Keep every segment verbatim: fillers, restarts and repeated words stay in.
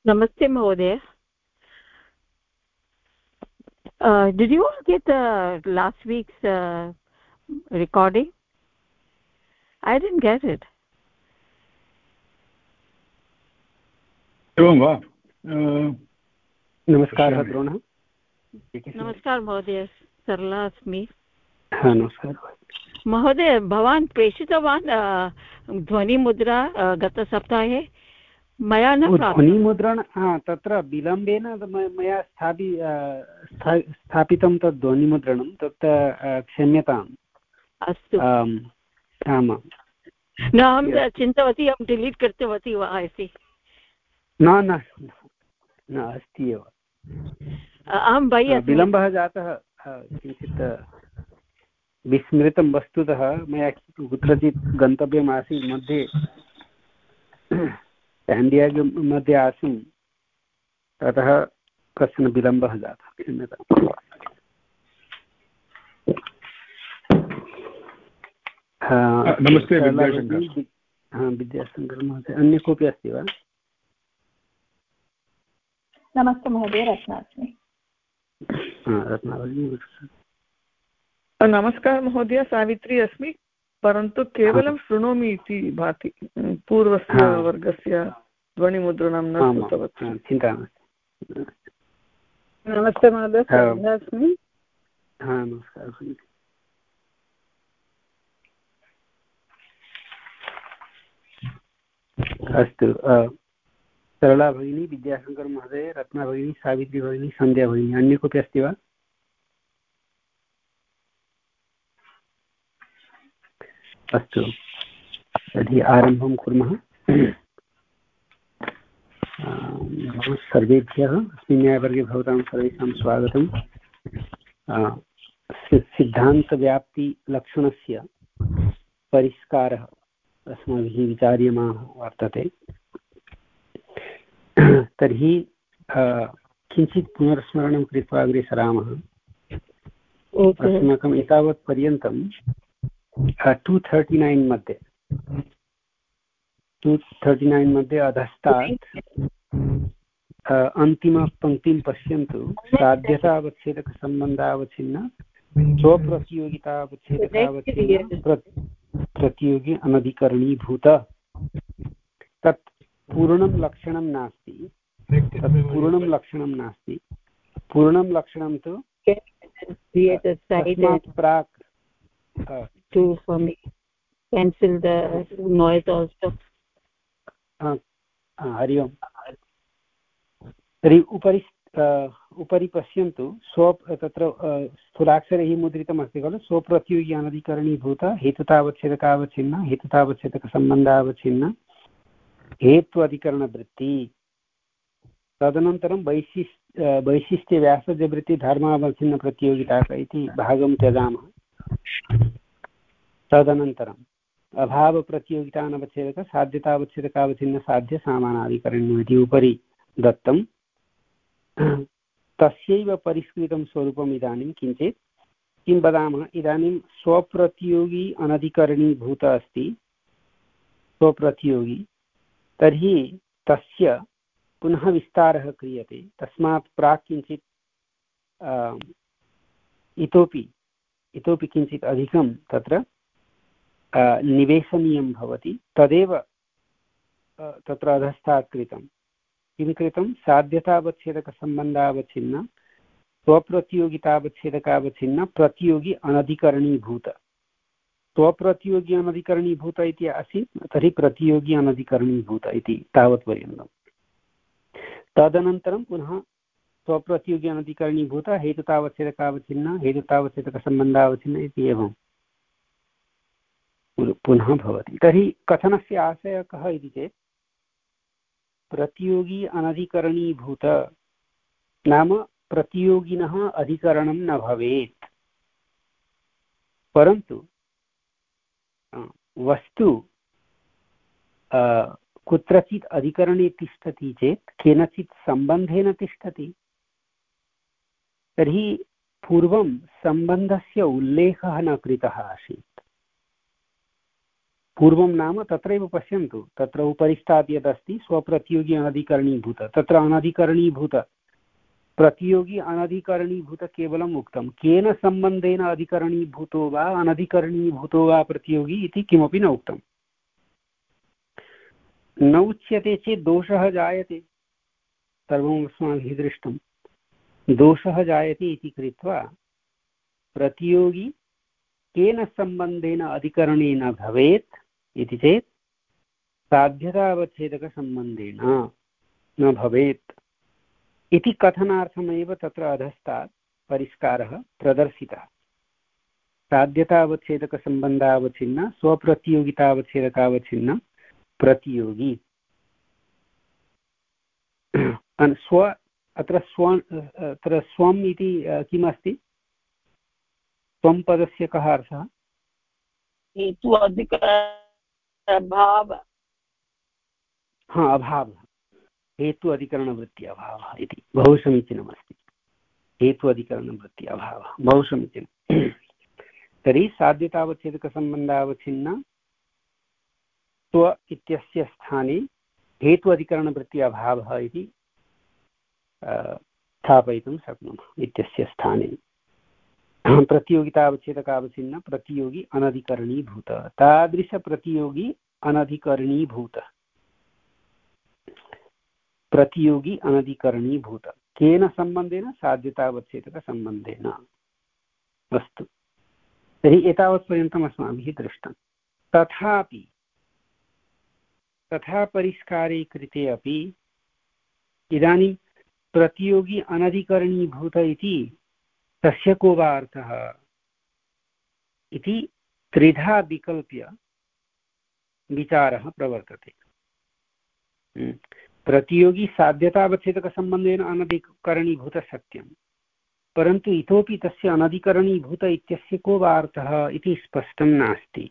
Namaste, Mahodaya. Uh, did you all get uh, last week's uh, recording? I didn't get it. एवं वा? नमस्कारः द्रोणः। नमस्कार महोदय, सरला अस्मि। नमस्कारः महोदय, भवान् प्रेषितवान् ध्वनिमुद्रा गतसप्ताहे? मया न प्राप्तं। ध्वनिमुद्रण तत्र विलम्बेन मया स्थापि स्थापितं तद् ध्वनिमुद्रणं, तत् क्षम्यताम्। अस्तु। आमां न, अहं चिन्तवती अहं डिलीट् कृतवती वा इति। न न न अस्ति एव। अहं बहिः विलम्बः जातः, किञ्चित् विस्मृतं। वस्तुतः मया कुत्रचित् गन्तव्यम् आसीत्, मध्ये पेण्डियाग् मध्ये आसम्, ततः कश्चन विलम्बः जातः, क्षम्यताम्। नमस्ते विद्याशङ्कर। हा, विद्याशङ्कर महोदय। अन्य कोऽपि अस्ति वा? नमस्ते महोदय, रत्ना अस्मि। रत्ना भगिनी। नमस्कारः महोदय, सावित्री अस्मि, परन्तु केवलं शृणोमि इति भाति। पूर्वस्य वर्गस्य ध्वनिमुद्रणं न कृतवती। चिन्ता नास्ति। नमस्ते महोदय, श्रद्धा अस्मि। नमस्कारः। अस्तु, सरला भगिनी, विद्याशङ्कर महोदय, रत्ना भगिनी, सावित्री भगिनी, सन्ध्या भगिनी, अन्य कोऽपि अस्ति वा? अस्तु, तर्हि आरम्भं कुर्मः। सर्वेभ्यः अस्मिन् न्यायवर्गे भवतां सर्वेषां स्वागतं। सिद्धान्तव्याप्तिलक्षणस्य परिष्कारः अस्माभिः विचार्यमाणः वर्तते। तर्हि किञ्चित् पुनर्स्मरणं कृत्वा अग्रे सरामः। अस्माकम् एतावत् पर्यन्तं टु थर्टि नैन् मध्ये टु थर्टि नैन् मध्ये अधस्तात् अन्तिमपङ्क्तिं पश्यन्तु। साध्यतावच्छेदकसम्बन्धावच्छिन्न स्वप्रतियोगितावच्छेदकावच्छिन्न प्रतियोगी अनधिकरणीभूत। तत् पूर्णं लक्षणं नास्ति, तत् पूर्णं लक्षणं नास्ति पूर्णं लक्षणं तु तस्मात् प्राक् to for me cancel the noise also. Hari ओम्। तर्हि उपरि उपरि पश्यन्तु। स्व तत्र स्थूलाक्षरैः मुद्रितमस्ति खलु। स्वप्रतियोगी अनधिकरणीभूत हेतुतावच्छेदकावच्छिन्न हेतुतावच्छेदकसम्बन्धावच्छिन्न हेत्वधिकरणवृत्ति। तदनन्तरं वैशिष्ट् वैशिष्ट्यव्यासजवृत्ति धर्मावच्छिन्न प्रतियोगिता इति भागं त्यजामः। तदनन्तरम् अभावप्रतियोगितानवच्छेदक साध्यतावच्छेदकावच्छिन्न साध्य सामानाधिकरणम् इति उपरि दत्तं। तस्यैव परिष्कृतं स्वरूपम् इदानीं किञ्चित् किं वदामः। इदानीं स्वप्रतियोगी अनधिकरणीभूत अस्ति, स्वप्रतियोगी। तर्हि तस्य पुनः विस्तारः क्रियते। तस्मात् प्राक् किञ्चित् इतोपि इतोपि किञ्चित् अधिकं तत्र निवेशनीयं भवति। तदेव तत्र अधस्तात् कृतं। किं कृतं? साध्यतावच्छेदकसम्बन्धावच्छिन्न स्वप्रतियोगितावच्छेदकावच्छिन्न प्रतियोगी अनधिकरणीभूत। स्वप्रतियोगी अनधिकरणीभूत इति आसीत्, तर्हि प्रतियोगी अनधिकरणीभूत इति तावत्पर्यन्तं। तदनन्तरं पुनः स्वप्रतियोगी अनधिकरणीभूत हेतुतावच्छेदकावच्छिन्न हेतुतावच्छेदकसम्बन्धावच्छिन्न इति एवं पुनः भवति। तर्हि कथनस्य आशयः कः इति चेत् प्रतियोगी अनधिकरणीभूत नाम प्रतियोगिनः अधिकरणं न भवेत्, परन्तु वस्तु कुत्रचित् अधिकरणे तिष्ठति चेत् केनचित् सम्बन्धेन तिष्ठति। तर्हि पूर्वं सम्बन्धस्य उल्लेखः न कृतः आसीत्। पूर्वं नाम तत्रैव पश्यन्तु, तत्र उपरिष्टात् यदस्ति स्वप्रतियोगी अनधिकरणीभूत, तत्र अनधिकरणीभूत प्रतियोगी अनधिकरणीभूत केवलम् उक्तं, केन सम्बन्धेन अधिकरणीभूतो वा अनधिकरणीभूतो वा प्रतियोगी इति किमपि न उक्तम्। न उच्यते चेत् दोषः जायते, सर्वम् अस्माभिः दृष्टं, दोषः जायते इति कृत्वा प्रतियोगी केन सम्बन्धेन अधिकरणेन भवेत् इति चेत् साध्यतावच्छेदकसम्बन्धेन न भवेत् इति कथनार्थमेव तत्र अधस्तात् परिष्कारः प्रदर्शितः। साध्यतावच्छेदकसम्बन्धावच्छिन्न स्वप्रतियोगितावच्छेदकावच्छिन्न प्रतियोगी। स्व अत्र स्व अत्र स्वम् इति किमस्ति? स्वं पदस्य कः अर्थः? हेतु अधिक अभाव। हा, अभावः, हेतु अधिकरणवृत्ति अभावः इति बहु समीचीनमस्ति। हेतु अधिकरणवृत्ति अभावः बहु समीचीनं। तर्हि साध्यतावच्छेदकसम्बन्धावच्छिन्न स्व इत्यस्य स्थाने हेतु अधिकरणवृत्ति अभावः इति स्थापयितुं शक्नुमः। इत्यस्य स्थाने प्रतियोगितावच्छेदकावच्छिन्न प्रतियोगी अनधिकरणीभूत, तादृशप्रतियोगी अनधिकरणीभूत, प्रतियोगी अनधिकरणीभूत केन सम्बन्धेन? साध्यतावच्छेदकसम्बन्धेन। अस्तु, तर्हि एतावत्पर्यन्तम् अस्माभिः दृष्टं। तथापि तथा परिष्कारे कृते अपि इदानीं प्रतियोगी अनधिकरणीभूत इति तस्य को वा अर्थः इति त्रिधा विकल्प्य विचारः प्रवर्तते। प्रतियोगी साध्यतावच्छेदकसम्बन्धेन अनधिकरणीभूत सत्यं, परन्तु इतोपि तस्य अनधिकरणीभूत इत्यस्य को वा अर्थः इति स्पष्टं नास्ति।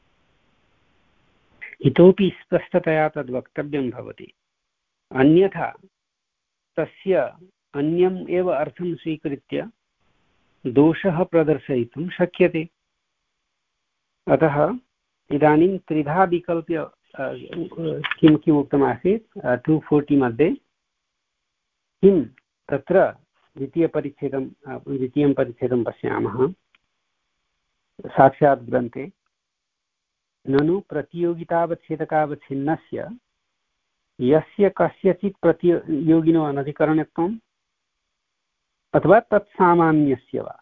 इतोपि स्पष्टतया तद् वक्तव्यं भवति, अन्यथा तस्य अन्यम् एव अर्थं स्वीकृत्य दोषः प्रदर्शयितुं शक्यते। अतः इदानीं त्रिधा विकल्प्य किं किम् उक्तमासीत् टु फोर्टि मध्ये किं तत्र द्वितीयपरिच्छेदं द्वितीयं परिच्छेदं पश्यामः साक्षात् ग्रन्थे। ननु प्रतियोगितावच्छेदकावच्छिन्नस्य यस्य कस्यचित् प्रतियोगिनो अनधिकरणत्वम् अथवा तत्सामान्यस्य वा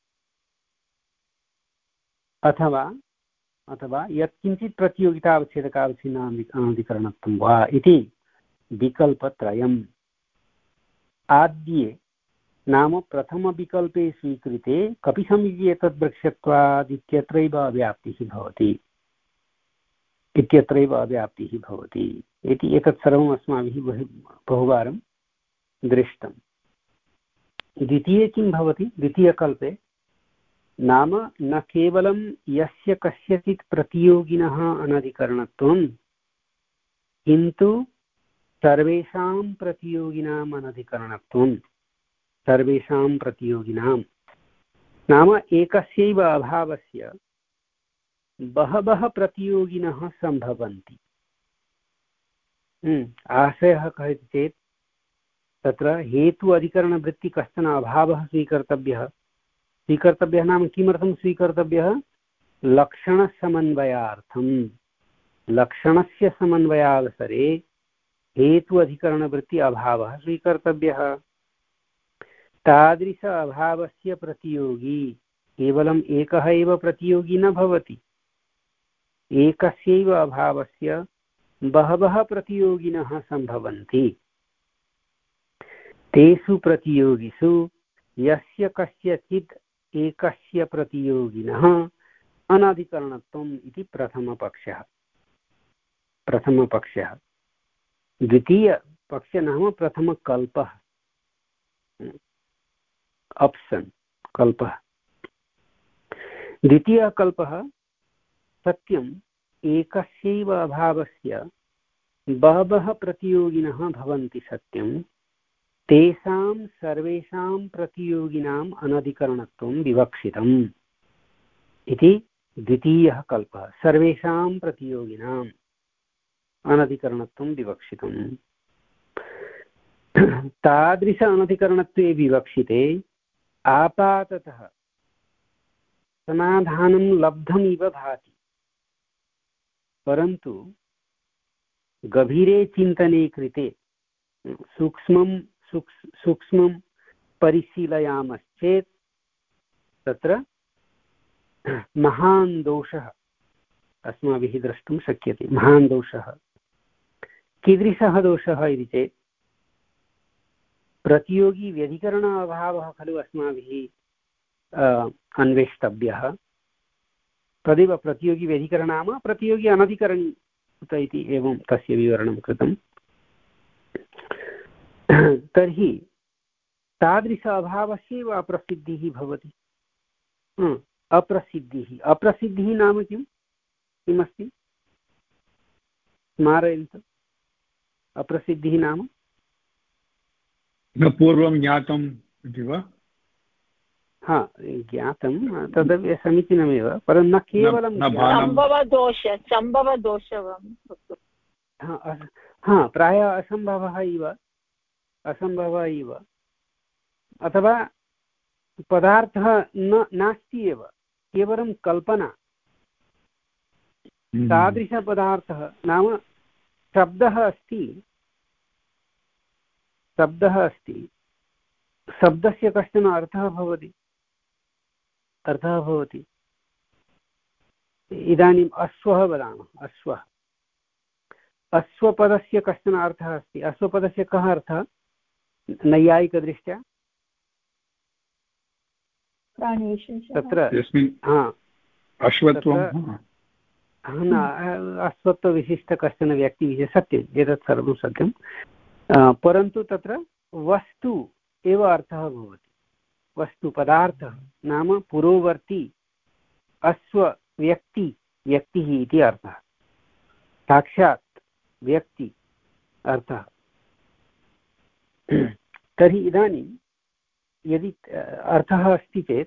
अथवा अथवा यत्किञ्चित् प्रतियोगितावच्छेदकावच्छिन्न अनधिकरणत्वं वा इति विकल्पत्रयम्। आद्ये नाम प्रथमविकल्पे स्वीकृते कपिसमिति एतद्वृक्षत्वात् इत्यत्रैव अव्याप्तिः भवति इत्यत्रैव अव्याप्तिः भवति इति एतत् सर्वम् अस्माभिः बहुवारं दृष्टम्। द्वितीये किं भवति? द्वितीयकल्पे नाम न केवलं यस्य कस्यचित् प्रतियोगिनः अनधिकरणत्वं, किन्तु सर्वेषां प्रतियोगिनाम् अनधिकरणत्वं। सर्वेषां प्रतियोगिनां नाम एकस्यैव अभावस्य बहवः प्रतियोगिनः सम्भवन्ति। आशयः कः इति चेत् तत्र हेतु अधिकरणवृत्ति कश्चन अभावः स्वीकर्तव्यः। स्वीकर्तव्यः नाम किमर्थं स्वीकर्तव्यः? लक्षणसमन्वयार्थं। लक्षणस्य समन्वयावसरे हेतु अधिकरणवृत्ति अभावः स्वीकर्तव्यः। तादृश अभावस्य प्रतियोगी केवलम् एकः एव प्रतियोगी न भवति। एकस्यैव अभावस्य बहवः प्रतियोगिनः सम्भवन्ति। तेषु प्रतियोगिषु यस्य कस्यचित् एकस्य प्रतियोगिनः अनधिकरणत्वम् इति प्रथमपक्षः। प्रथमपक्षः। द्वितीयपक्षः नाम प्रथमकल्पः, ऑप्शन कल्पः। द्वितीयकल्पः सत्यम् एकस्यैव अभावस्य बहवः प्रतियोगिनः भवन्ति सत्यं, तेषां सर्वेषां प्रतियोगिनाम् अनधिकरणत्वं विवक्षितम् इति द्वितीयः कल्पः सर्वेषां प्रतियोगिनाम् अनधिकरणत्वं विवक्षितम्। तादृश अनधिकरणत्वे विवक्षिते आपाततः समाधानं लब्धमिव भाति, परन्तु गभीरे चिन्तने कृते सूक्ष्मं सूक्ष्मं परिशीलयामश्चेत् तत्र महान् दोषः अस्माभिः द्रष्टुं शक्यते। महान् दोषः कीदृशः दोषः इति चेत् प्रतियोगी व्यधिकरण अभावः खलु अस्माभिः अन्वेष्टव्यः। तदेव प्रतियोगी व्यधिकरण नाम प्रतियोगी अनधिकरणी उत इति एवं तस्य विवरणं कृतं। तर्हि तादृश अभावस्यैव अप्रसिद्धिः भवति। अप्रसिद्धिः अप्रसिद्धिः नाम किं किमस्ति स्मारयन्तु। अप्रसिद्धिः नाम न पूर्वं ज्ञातम् इति वा? हा ज्ञातं तदपि समीचीनमेव, परं न केवलं हा प्रायः असम्भवः इव असम्भवः इव अथवा पदार्थः न नास्ति एव, केवलं कल्पना। तादृशपदार्थः नाम शब्दः अस्ति शब्दः अस्ति शब्दस्य कश्चन अर्थः भवति अर्थः भवति इदानीम् अश्वः वदामः। अश्वः अश्वपदस्य कश्चन अर्थः अस्ति। अश्वपदस्य कः अर्थः नैयायिकदृष्ट्या? तत्र अश्वत्वविशिष्ट कश्चन व्यक्तिविशेषः सत्यम्, एतत् सर्वं सत्यं, परन्तु तत्र वस्तु एव अर्थः भवति। वस्तु पदार्थः नाम पुरोवर्ती अश्व व्यक्ति व्यक्तिः इति अर्थः, साक्षात् व्यक्ति अर्थः। तर्हि इदानीं यदि अर्थः अस्ति चेत्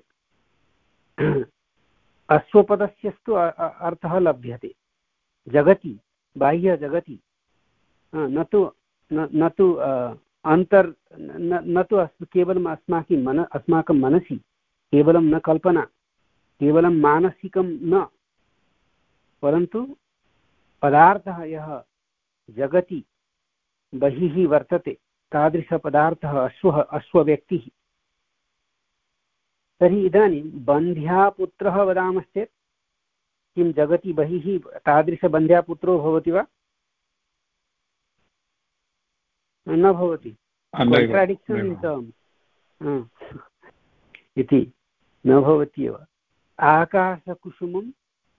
अश्वपदस्यस्तु अर्थः लभ्यते जगति, बाह्यजगति, न तु न तु अन्तर् न तु केवलम् अस्माकं मन अस्माकं मनसि, केवलं न कल्पना, केवलं मानसिकं न, परन्तु पदार्थः यः जगति बहिः वर्तते तादृशपदार्थः अश्वः अश्वव्यक्तिः। तर्हि इदानीं बन्ध्यापुत्रः वदामश्चेत् किं जगति बहिः तादृशबन्ध्यापुत्रो भवति वा? न भवति। कान्ट्राडिक्षन् इन् टर्म्स् इति न भवति एव। आकाशकुसुमं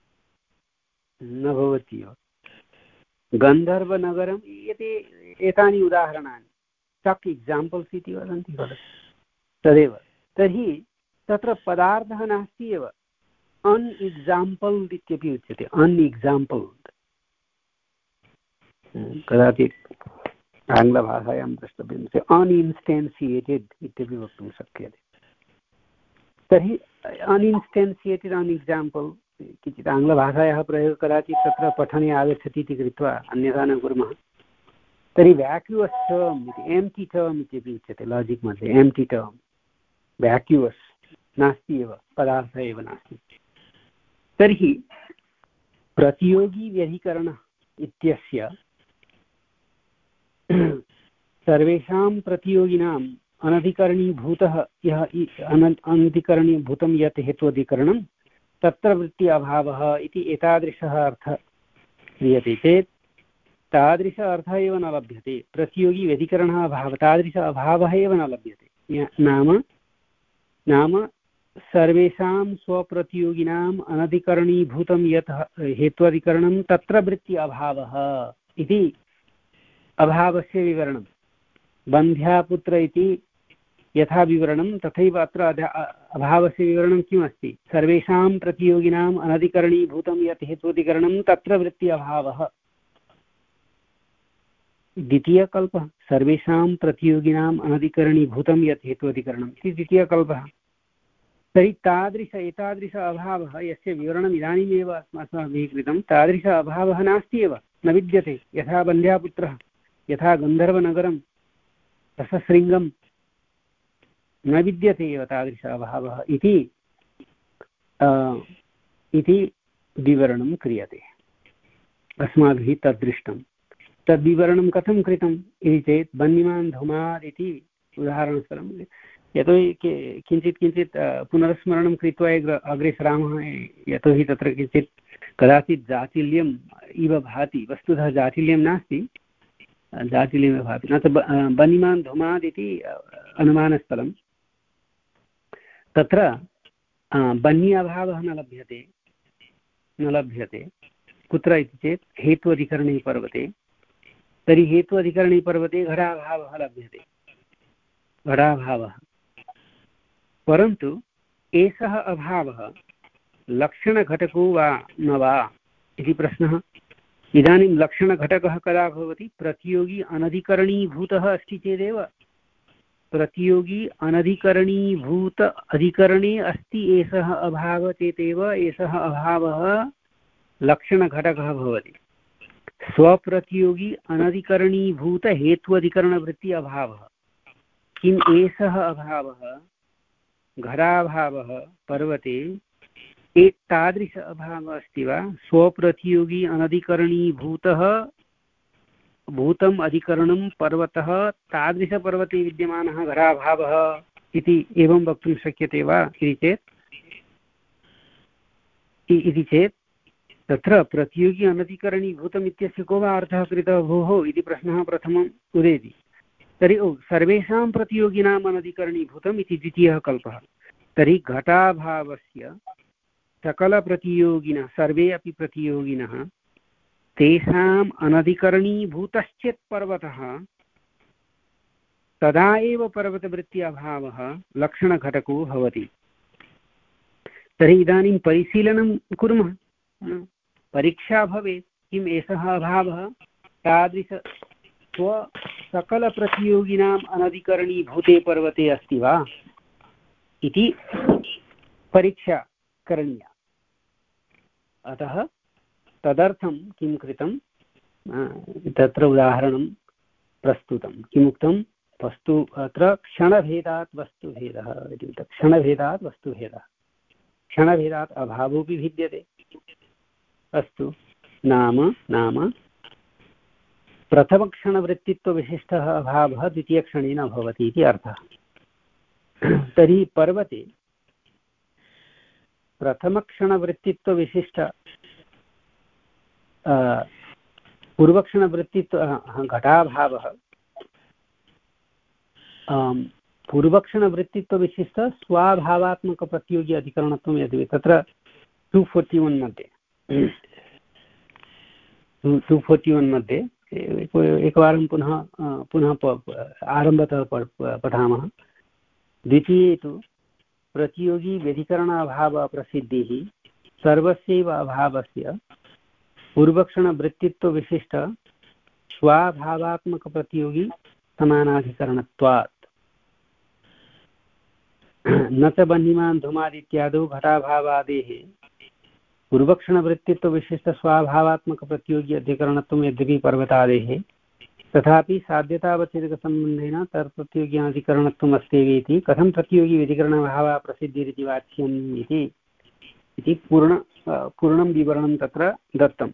न भवति एव। गन्धर्वनगरम् एते एतानि उदाहरणानि चक् एक्साम्पल्स् इति वदन्ति खलु, तदेव। तर्हि तत्र पदार्थः नास्ति एव, अनएक्साम्पल्ड् इत्यपि उच्यते, अनएक्साम्पल्ड्। कदाचित् आङ्ग्लभाषायां द्रष्टव्यं चेत् अनइन्स्टेन्सियेटेड् इत्यपि वक्तुं शक्यते। तर्हि अनइन्स्टेन्सियेटेड् अनएक्साम्पल् किञ्चित् आङ्ग्लभाषायाः प्रयोगः कदाचित् तत्र पठने आगच्छति इति कृत्वा अन्यथा न कुर्मः। तर्हि व्याक्युवस् टर्म् इति एम्प्टी टर्म् इत्यपि उच्यते लाजिक् मध्ये। एम्प्टी टर्म् व्याक्युवस् नास्ति एव, पदार्थः एव नास्ति। तर्हि प्रतियोगी व्यधिकरण इत्यस्य सर्वेषां प्रतियोगिनाम् अनधिकरणीभूतः यः अनधिकरणीभूतं यत् हेत्वधिकरणं तत्र वृत्ति अभावः इति एतादृशः अर्थः क्रियते चेत् तादृश अर्थः एव न लभ्यते। प्रतियोगी व्यधिकरणः अभावः, तादृश अभावः एव न लभ्यते। नाम नाम सर्वेषां स्वप्रतियोगिनाम् अनधिकरणीभूतं यत् हेत्वाधिकरणं तत्र वृत्ति अभावः इति अभावस्य विवरणं। बन्ध्यापुत्र इति यथा विवरणं तथैव अत्र अभावस्य विवरणं किमस्ति? सर्वेषां प्रतियोगिनाम् अनधिकरणीभूतं यत् हेत्वाधिकरणं तत्र वृत्ति अभावः। द्वितीयकल्पः सर्वेषां प्रतियोगिनाम् अनधिकरणीभूतं यत् हेत्वाधिकरणम् इति द्वितीयकल्पः। तर्हि तादृश एतादृश अभावः यस्य विवरणम् इदानीमेव अस्माभिः कृतं, तादृश अभावः नास्ति एव, न विद्यते। यथा बन्ध्यापुत्रः, यथा गन्धर्वनगरं, रसशृङ्गं, न विद्यते एव तादृश अभावः इति इति विवरणं क्रियते। अस्माभिः तद्दृष्टं। तद्विवरणं कथं कृतम् इति चेत् वह्निमान् धूमात् इति उदाहरणस्थलं, यतोहि किञ्चित् किञ्चित् पुनर्स्मरणं कृत्वा अग्रे सरामः, यतोहि तत्र किञ्चित् कदाचित् जाटिल्यम् इव भाति, वस्तुतः जाटिल्यं नास्ति, जाटिल्यमेव भाति। न तु वह्निमान् धूमात् इति अनुमानस्थलं, तत्र वह्नि अभावः न लभ्यते न लभ्यते कुत्र इति चेत् हेत्वधिकरणे पर्वते। तर्हि हेत्वधिकरणे पर्वते घटाभावः लभ्यते, घटाभावः। परन्तु एषः अभावः लक्षणघटको वा न वा इति प्रश्नः। इदानीं लक्षणघटकः कदा भवति? प्रतियोगी अनधिकरणीभूतः अस्ति चेदेव। प्रतियोगी अनधिकरणीभूत अधिकरणे अस्ति एषः अभावः चेतेव एषः अभावः लक्षणघटकः भवति। स्वप्रतियोगी अनधिकरणीभूत हेत्वधिकरणवृत्ति अभावः। किम् एषः अभावः घटाभावः पर्वते एतादृश अभावः अस्ति वा? स्वप्रतियोगी अनधिकरणीभूतः भूतम् अधिकरणं पर्वतः तादृशपर्वते विद्यमानः घटाभावः इति एवं वक्तुं शक्यते वा इति चेत् इति चेत् तत्र प्रतियोगी अनधिकरणीभूतम् इत्यस्य को वा अर्थः कृतः भोः इति प्रश्नः प्रथमम् उदेति। तर्हि ओ सर्वेषां प्रतियोगिनाम् अनधिकरणीभूतम् इति द्वितीयः कल्पः। तर्हि घटाभावस्य सकलप्रतियोगिनः, सर्वे अपि प्रतियोगिनः, तेषाम् अनधिकरणीभूतश्चेत् पर्वतः, तदा एव पर्वतवृत्ति अभावः लक्षणघटको भवति। तर्हि इदानीं परिशीलनं कुर्मः, परीक्षा भवेत्, किम् एषः अभावः तादृश स्वसकलप्रतियोगिनाम् अनधिकरणीभूते पर्वते अस्ति वा इति परीक्षा करणीया। अतः तदर्थं किं कृतं, तत्र उदाहरणं प्रस्तुतं। किमुक्तं? वस्तु अत्र क्षणभेदात् वस्तुभेदः इति उक्तं। क्षणभेदात् वस्तुभेदः, क्षणभेदात् अभावोऽपि भिद्यते। अस्तु, नाम नाम प्रथमक्षणवृत्तित्वविशिष्टः अभावः द्वितीयक्षणे न भवति इति अर्थः। तर्हि पर्वते प्रथमक्षणवृत्तित्वविशिष्ट पूर्वक्षणवृत्तित्व घटाभावः पूर्वक्षणवृत्तित्वविशिष्ट स्वाभावात्मकप्रतियोगी अधिकरणत्वं यद् तत्र टु फोर्टि वन् मध्ये टु फोर्टि वन् मध्ये एकवारं पुनः पुनः आरम्भतः पठामः। द्वितीये तु प्रतियोगी व्यधिकरणाभावप्रसिद्धिः सर्वस्यैव अभावस्य पूर्वक्षणवृत्तित्वविशिष्ट स्वाभावात्मकप्रतियोगी समानाधिकरणत्वात् न च बह्निमान् धूमादित्यादौ घटाभावादेः पूर्वक्षणवृत्तित्वविशिष्ट स्वाभावात्मकप्रतियोगी अधिकरणत्वं यद्यपि पर्वतादेः, तथापि साध्यतावच्छेदकसम्बन्धेन तत्प्रतियोगी अधिकरणत्वम् अस्ति। कथं प्रतियोगी व्यधिकरणाभावः प्रसिद्धिरिति वाच्यम् इति इति पूर्ण पूर्णं विवरणं तत्र दत्तं।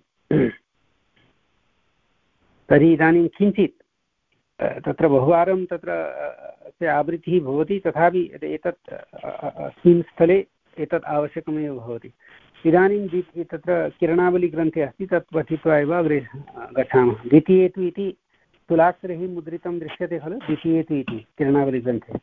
तर्हि इदानीं किञ्चित् तत्र बहुवारं तत्र आवृत्तिः भवति, तथापि एतत् अस्मिन् स्थले एतत् आवश्यकमेव भवति। इदानीं तत्र किरणावलीग्रन्थे अस्ति, तत् पठित्वा एव अग्रे गच्छामः। द्वितीये तु इति तुलाक्षरैः मुद्रितं दृश्यते खलु, द्वितीये तु इति किरणावलीग्रन्थे।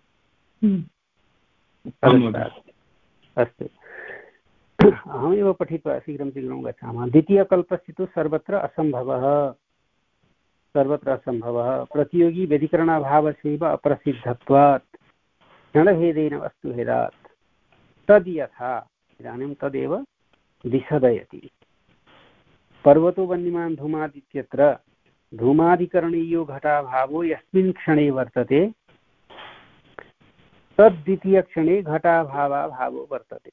अस्तु, अहमेव पठित्वा शीघ्रं शीघ्रं गच्छामः। द्वितीयकल्पस्य तु सर्वत्र असम्भवः सर्वत्र असम्भवः प्रतियोगी व्यधिकरणाभावस्यैव अप्रसिद्धत्वात् क्षणभेदेन वस्तुभेदात् तद् यथा। इदानीं तदेव दिशदयति। पर्वतो वह्निमान् धूमादित्यत्र धूमाधिकरणीयो घटाभावो यस्मिन् क्षणे वर्तते तद्द्वितीयक्षणे घटाभावाभावो वर्तते।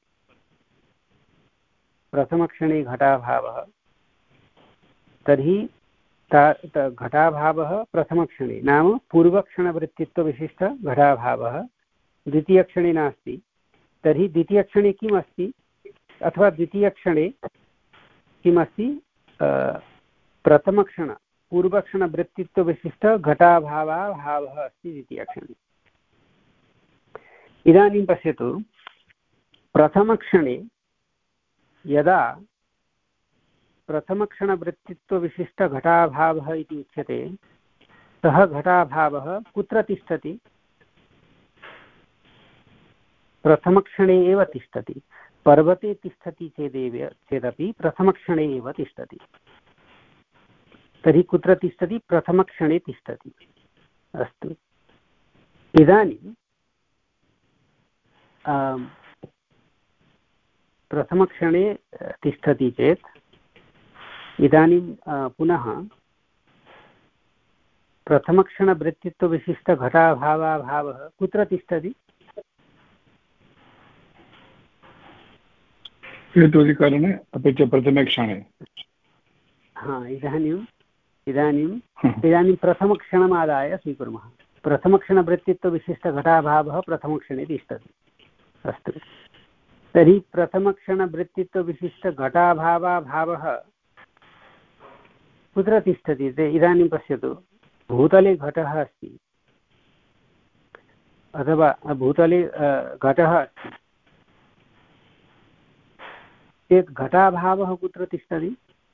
प्रथमक्षणे घटाभावः, तर्हि घटाभावः प्रथमक्षणे नाम पूर्वक्षणवृत्तित्वविशिष्ट घटाभावः द्वितीयक्षणे नास्ति। तर्हि द्वितीयक्षणे किम् अस्ति अथवा द्वितीयक्षणे किमस्ति? प्रथमक्षण पूर्वक्षणवृत्तित्वविशिष्ट घटाभावाभावः अस्ति द्वितीयक्षणे। इदानीं पश्यतु, प्रथमक्षणे यदा प्रथमक्षणवृत्तित्वविशिष्टघटाभावः इति उच्यते, सः घटाभावः कुत्र तिष्ठति? प्रथमक्षणे एव तिष्ठति। पर्वते तिष्ठति चेदेव चेदपि प्रथमक्षणे एव तिष्ठति। तर्हि कुत्र तिष्ठति? प्रथमक्षणे तिष्ठति। अस्तु, इदानीं प्रथमक्षणे तिष्ठति चेत् इदानीं पुनः प्रथमक्षणवृत्तित्वविशिष्टघटाभावाभावः कुत्र तिष्ठति? हेतुधिकरणे अपि च प्रथमे क्षणे। हा, इदानीम् इदानीम् इदानीं प्रथमक्षणमादाय स्वीकुर्मः। प्रथमक्षणवृत्तित्वविशिष्टघटाभावः प्रथमक्षणे तिष्ठति। अस्तु, तर्हि प्रथमक्षणवृत्तित्वविशिष्टघटाभावाभावः कुत्र तिष्ठति? ते इदानीं पश्यतु, भूतले घटः अस्ति अथवा भूतले घटः अस्ति चेत् घटाभावः कुत्र तिष्ठति?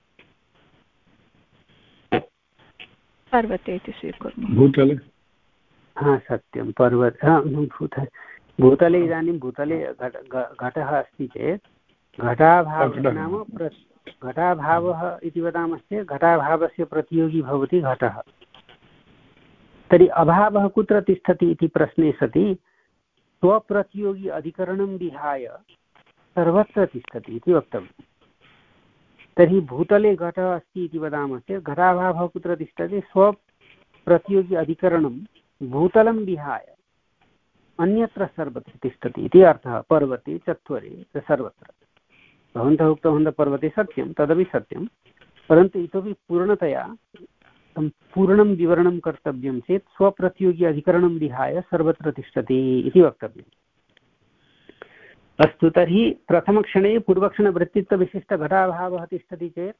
पर्वते इति स्वीकुर्मः। भूतले। हा, सत्यं, पर्वत भूतले भूतले इदानीं भूतले घटः अस्ति चेत् घटाभावः नाम घटाभावः इति वदामश्चेत् घटाभावस्य प्रतियोगी भवति घटः। तर्हि अभावः कुत्र तिष्ठति इति प्रश्ने सति स्वप्रतियोगी अधिकरणं विहाय सर्वत्र तिष्ठति इति वक्तव्यं। तर्हि भूतले घटः अस्ति इति वदामश्चेत् घटाभावः कुत्र तिष्ठति? स्वप्रतियोगी अधिकरणं भूतलं विहाय अन्यत्र सर्वत्र तिष्ठति इति अर्थः। पर्वते, चत्वरे, सर्वत्र। भवन्तः उक्तवन्तः पर्वते, सत्यं, तदपि सत्यं, परन्तु इतोपि पूर्णतया सम्पूर्णं विवरणं कर्तव्यं चेत् स्वप्रतियोगी अधिकरणं विहाय सर्वत्र तिष्ठति इति वक्तव्यम्। अस्तु, तर्हि प्रथमक्षणे पूर्वक्षणवृत्तित्वविशिष्टघटाभावः तिष्ठति चेत्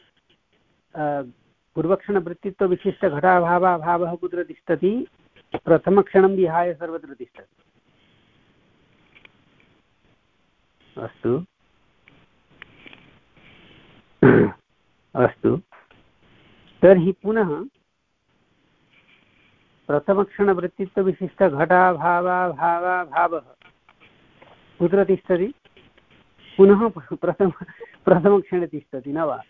पूर्वक्षणवृत्तित्वविशिष्टघटाभावाभावः कुत्र तिष्ठति? प्रथमक्षणं विहाय सर्वत्र तिष्ठति। अस्तु अस्तु, तर्हि पुनः प्रथमक्षणवृत्तित्वविशिष्टघटाभावाभावः कुत्र तिष्ठति? पुनः प्रथम प्रथमक्षणे तिष्ठति, न वा?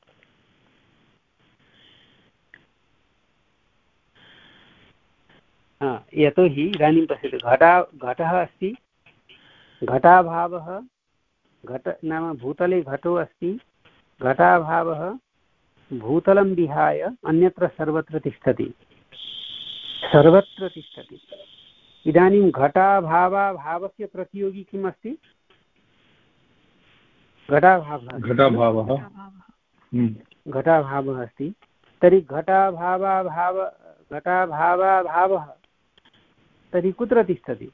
हा, यतोहि इदानीं पश्यतु, घटा घटः अस्ति, घटाभावः घट नाम भूतले घटो अस्ति, घटाभावः भूतलं विहाय अन्यत्र सर्वत्र तिष्ठति, सर्वत्र तिष्ठति। इदानीं घटाभावाभावस्य प्रतियोगी किम् अस्ति? घटाभावः घटाभावः घटाभावः अस्ति। तर्हि घटाभावाभाव घटाभावाभावः तर्हि कुत्र तिष्ठति?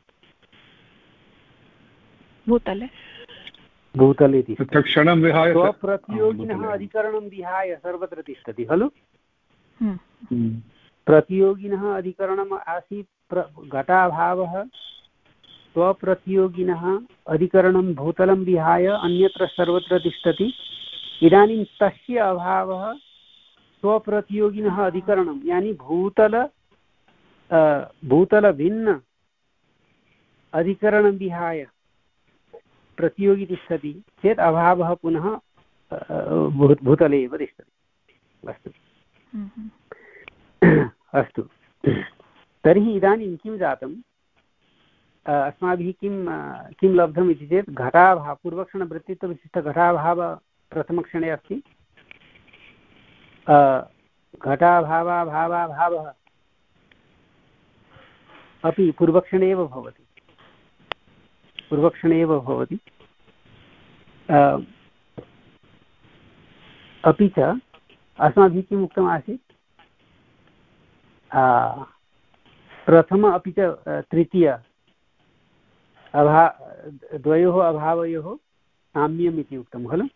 भूतले। भूतले तिष्ठति। क्षणं विहाय स्वप्रतियोगिनः अधिकरणं विहाय सर्वत्र तिष्ठति खलु? प्रतियोगिनः अधिकरणम् आसीत् घटाभावः, स्वप्रतियोगिनः अधिकरणं भूतलं विहाय अन्यत्र सर्वत्र तिष्ठति। इदानीं तस्य अभावः स्वप्रतियोगिनः अधिकरणं यानी भूतल भूतलभिन्न अधिकरणं विहाय प्रतियोगी तिष्ठति चेत् अभावः पुनः भूतले एव तिष्ठति। अस्तु अस्तु, तर्हि इदानीं किं जातम्? अस्माभिः किं किं लब्धम् इति चेत् घटाभावः पूर्वक्षणवृत्तित्वविशिष्टघटाभाव प्रथमक्षणे अस्ति, घटाभावाभावाभावः अपि पूर्वक्षणे एव भवति। पूर्वक्षणे एव भवति। अपि च अस्माभिः किम् उक्तम् आसीत्, प्रथम अपि च तृतीय अभा द्वयोः अभावयोः साम्यम् इति उक्तं खलु,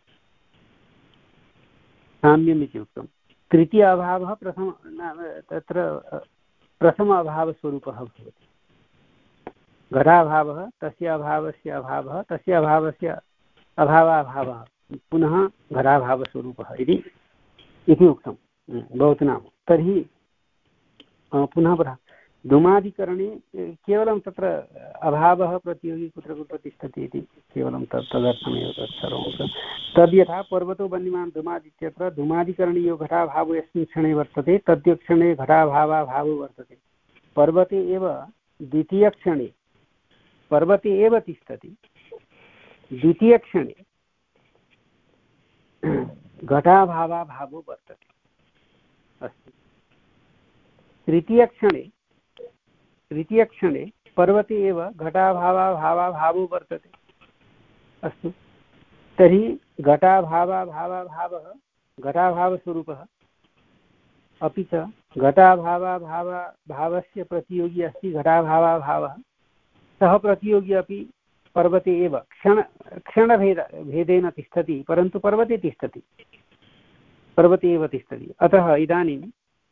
साम्यम् इति उक्तं। तृतीय अभावः प्रथम तत्र प्रथम अभावस्वरूपः भवति। घटाभावः तस्य अभावस्य अभावः तस्य अभावस्य अभावाभावः पुनः घटाभावस्वरूपः इति इति उक्तं भवतु नाम। तर्हि पुनः पुनः धूमादिकरणे केवलं तत्र अभावः प्रतियोगी कुत्र कुत्र तिष्ठति इति केवलं तत् तदर्थमेव तत्सर्वं तद् यथा पर्वतो वन्यमान् धूमादित्यत्र धूमादिकरणीयो घटाभावो यस्मिन् क्षणे वर्तते तद्य क्षणे घटाभावाभावो वर्तते। पर्वते एव द्वितीयक्षणे पर्वते एव तिष्ठति, द्वितीयक्षणे घटाभावाभावो वर्तते। अस्तु, तृतीयक्षणे तृतीयक्षणे पर्वते एव घटाभावाभावाभावो वर्तते। अस्तु, तर्हि घटाभावाभावाभावः घटाभावस्वरूपः, अपि च घटाभावाभावस्य प्रतियोगी अस्ति घटाभावाभावः, सः प्रतियोगी अपि पर्वते एव क्षण क्षणभेद भेदेन तिष्ठति, परन्तु पर्वते तिष्ठति पर्वते एव तिष्ठति। अतः इदानीं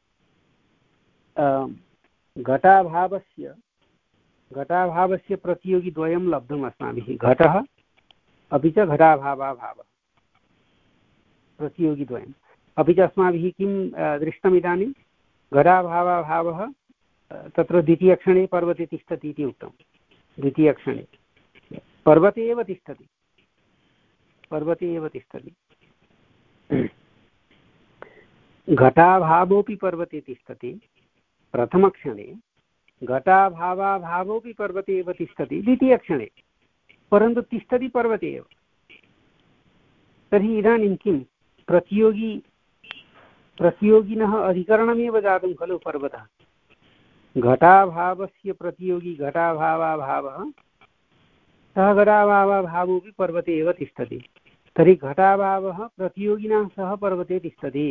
घटाभावस्य घटाभावस्य प्रतियोगिद्वयं लब्धम् अस्माभिः, घटः अपि च घटाभावाभावः प्रतियोगिद्वयम्। अपि च अस्माभिः किं दृष्टम् इदानीं, घटाभावाभावः तत्र द्वितीयक्षणे पर्वते तिष्ठति इति उक्तं। द्वितीयक्षणे पर्वते एव तिष्ठति पर्वते एव तिष्ठति घटाभावोऽपि पर्वते तिष्ठति प्रथमक्षणे, घटाभावाभावोऽपि पर्वते एव तिष्ठति द्वितीयक्षणे, परन्तु तिष्ठति पर्वते एव। तर्हि इदानीं किं, प्रतियोगी प्रतियोगिनः अधिकरणमेव जातं खलु पर्वतः। घटाभावस्य प्रतियोगी घटाभावाभावः, सः घटाभावाभावोऽपि पर्वते एव तिष्ठति। तर्हि घटाभावः प्रतियोगिना सह पर्वते तिष्ठति,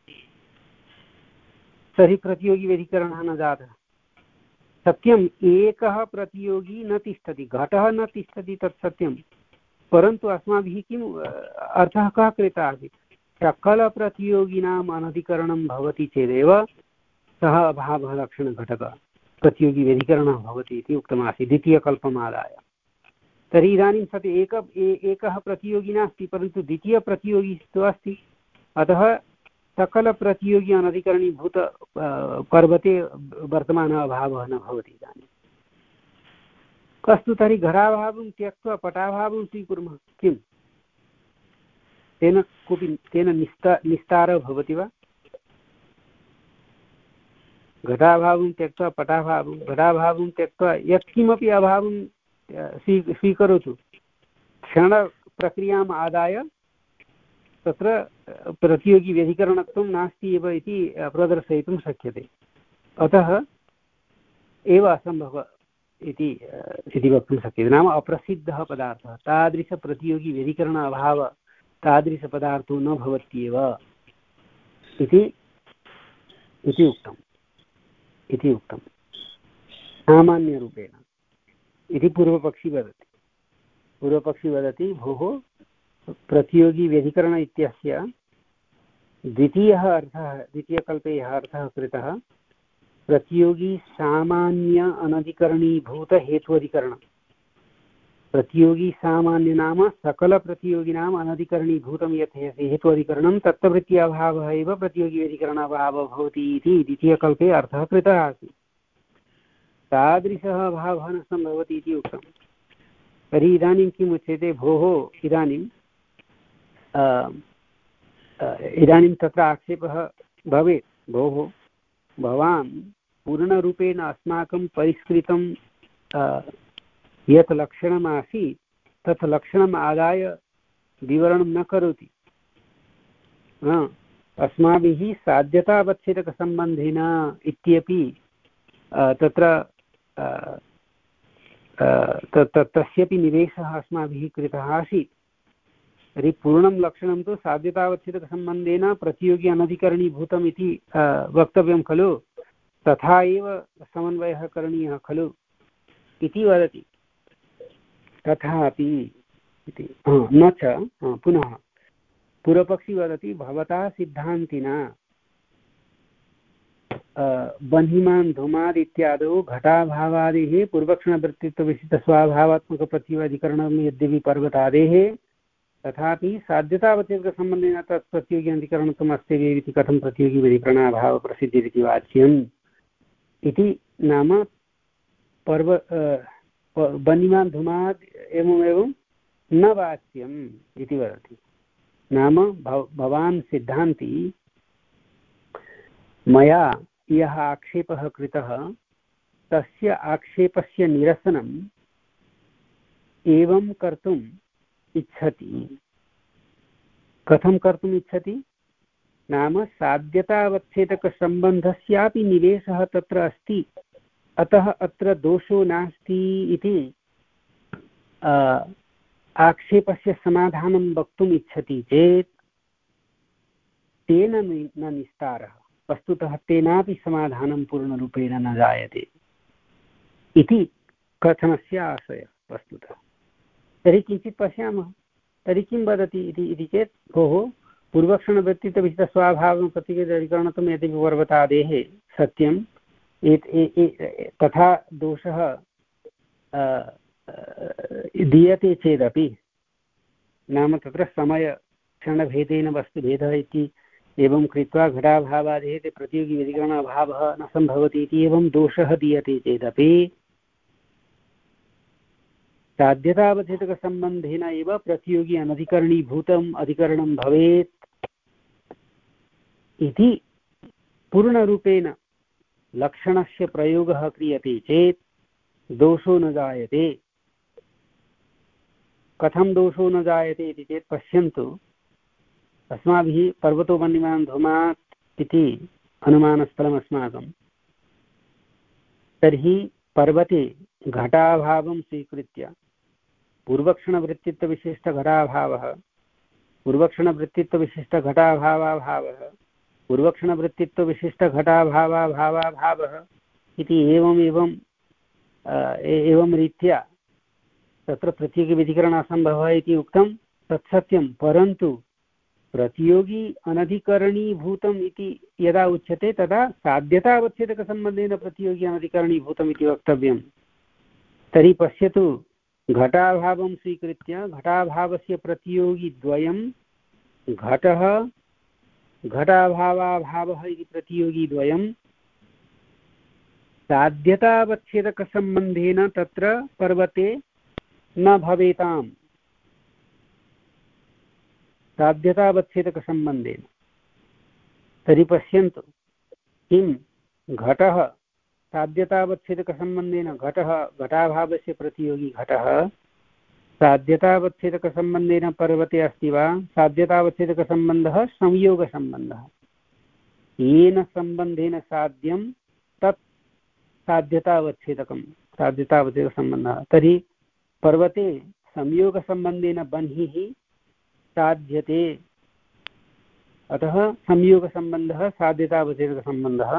तर्हि प्रतियोगिव्यधिकरणः न जातः। सत्यम्, एकः प्रतियोगी न तिष्ठति, घटः न तिष्ठति, तत् सत्यं, परन्तु अस्माभिः किम् अर्थः कः कृतः आसीत्, सकलप्रतियोगिनाम् अनधिकरणं भवति चेदेव सः अभावलक्षणघटकः प्रतियोगिव्यधिकरणः भवति इति उक्तमासीत् द्वितीयकल्पमादाय। तर्हि इदानीं सत् एक एकः प्रतियोगी नास्ति, परन्तु द्वितीयप्रतियोगी तु अस्ति। अतः सकलप्रतियोगी अनधिकरणीभूत पर्वते वर्तमानः अभावः न भवति इदानीम्। अस्तु, तर्हि घटाभावं त्यक्त्वा पटाभावं स्वीकुर्मः, किं तेन कोऽपि तेन निस्ता निस्तारः भवति वा? घटाभावं त्यक्त्वा पटाभावं, घटाभावं त्यक्त्वा यत्किमपि अभावं स्वी स्वीकरोतु, क्षणप्रक्रियाम् आदाय तत्र प्रतियोगिव्यधिकरणत्वं नास्ति एव इति प्रदर्शयितुं शक्यते। अतः एव असम्भवः इति इति वक्तुं शक्यते। नाम अप्रसिद्धः पदार्थः, तादृशप्रतियोगिव्यधिकरण अभावः तादृशपदार्थो न भवत्येव इति इति उक्तम् इति उक्तं सामान्यरूपेण इति पूर्वपक्षी वदति। पूर्वपक्षी वदति, भोः प्रतियोगी व्यधिकरण इत्यस्य द्वितीयः अर्थः, द्वितीयकल्पे यः अर्थः कृतः, प्रतियोगी सामान्य अनधिकरणीभूत हेत्वधिकरणं। प्रतियोगी सामान्य नाम सकलप्रतियोगिनाम् अनधिकरणीभूतं यत् हेत्वधिकरणं तत्प्रवृत्ति अभावः एव प्रतियोगी व्यधिकरण अभावः भवति इति द्वितीयकल्पे अर्थः कृतः आसीत्। तादृशः अभावः न सम्भवति इति उक्तं। तर्हि इदानीं किम् उच्यते, भोः इदानीं इदानीं तत्र आक्षेपः भवेत्, भोः भवान् पूर्णरूपेण अस्माकं परिष्कृतं यत् लक्षणमासीत् तत् लक्षणम् आदाय विवरणं न करोति। अस्माभिः साध्यतावच्छेदकसम्बन्धेन इत्यपि तत्र तस्यापि निवेशः अस्माभिः कृतः आसीत्। तर्हि पूर्णं लक्षणं तु साध्यतावच्छेदकसम्बन्धेन प्रतियोगी अनधिकरणीभूतम् इति वक्तव्यं खलु, तथा एव समन्वयः करणीयः खलु इति वदति। तथापि इति न च पुनः पूर्वपक्षी वदति भवता सिद्धान्तिना बन्हिमान् धूमाद् इत्यादौ घटाभावादेः पूर्वक्षणवृत्तित्वविशिष्टस्वाभावात्मकप्रतियोगिकरणं यद्यपि पर्वतादेः तथापि साध्यतावच्छेदकसम्बन्धेन तत् प्रतियोगी अधिकरणत्वम् अस्त्येव इति कथं प्रतियोगी व्यधिकरणाभावप्रसिद्धिरिति वाच्यम् इति। नाम पर्व बन्हिमान् धूमाद् एवमेवं न वाच्यम् इति वदति। नाम भव भवान् सिद्धान्ती मया यः आक्षेपः कृतः तस्य आक्षेपस्य निरसनम् एवं कर्तुम् इच्छति। कथं कर्तुम् इच्छति? नाम साध्यतावच्छेदकसम्बन्धस्यापि निवेशः तत्र अस्ति, अतः अत्र दोषो नास्ति इति आक्षेपस्य समाधानं वक्तुम् इच्छति चेत् तेन न निस्तारः, वस्तुतः तेनापि समाधानं पूर्णरूपेण न जायते इति कथनस्य आशयः वस्तुतः। तर्हि किञ्चित् पश्यामः, तर्हि किं वदति इति चेत् भोः पूर्वक्षणवृत्तित्वविशिष्टस्वाभावं प्रतियोगिकरणत्वं यदि पर्वतादेः सत्यं तथा दोषः दीयते चेदपि, नाम तत्र समयक्षणभेदेन वस्तुभेदः इति एवं कृत्वा घटाभावादेः ते प्रतियोगी व्यधिकरण अभावः न सम्भवति इति एवं दोषः दीयते चेदपि साध्यतावच्छेदकसम्बन्धेन एव प्रतियोगी अनधिकरणीभूतम् अधिकरणं भवेत् इति पूर्णरूपेण लक्षणस्य प्रयोगः क्रियते चेत् दोषो न जायते। कथं दोषो न जायते इति चेत् पश्यन्तु, अस्माभिः पर्वतो बन्हिमान् धूमात् इति अनुमानस्थलम् अस्माकं। तर्हि पर्वते घटाभावं स्वीकृत्य पूर्वक्षणवृत्तित्वविशिष्टघटाभावः पूर्वक्षणवृत्तित्वविशिष्टघटाभावाभावः पूर्वक्षणवृत्तित्वविशिष्टघटाभावाभावाभावः इति एवम् एवं एवं रीत्या तत्र प्रतियोगिव्यधिकरणसम्भवः इति उक्तं तत्सत्यं, परन्तु प्रतियोगी अनधिकरणीभूतम् इति यदा उच्यते तदा साध्यतावच्छेदकसम्बन्धेन प्रतियोगी अनधिकरणीभूतम् इति वक्तव्यं। तर्हि पश्यतु, घटाभावं स्वीकृत्य घटाभावस्य प्रतियोगिद्वयं घटः घटाभावाभावः इति प्रतियोगिद्वयं साध्यतावच्छेदकसम्बन्धेन तत्र पर्वते न भवेताम्, साध्यतावच्छेदकसम्बन्धेन। तर्हि पश्यन्तु, किं घटः साध्यतावच्छेदकसम्बन्धेन घटः घटाभावस्य प्रतियोगी घटः साध्यतावच्छेदकसम्बन्धेन पर्वते अस्ति वा? साध्यतावच्छेदकसम्बन्धः संयोगसम्बन्धः, येन सम्बन्धेन साध्यं तत् साध्यतावच्छेदकं साध्यतावच्छेदकसम्बन्धः। तर्हि पर्वते संयोगसम्बन्धेन बन्हिः साध्यते, अतः संयोगसम्बन्धः साध्यतावच्छेदकसम्बन्धः।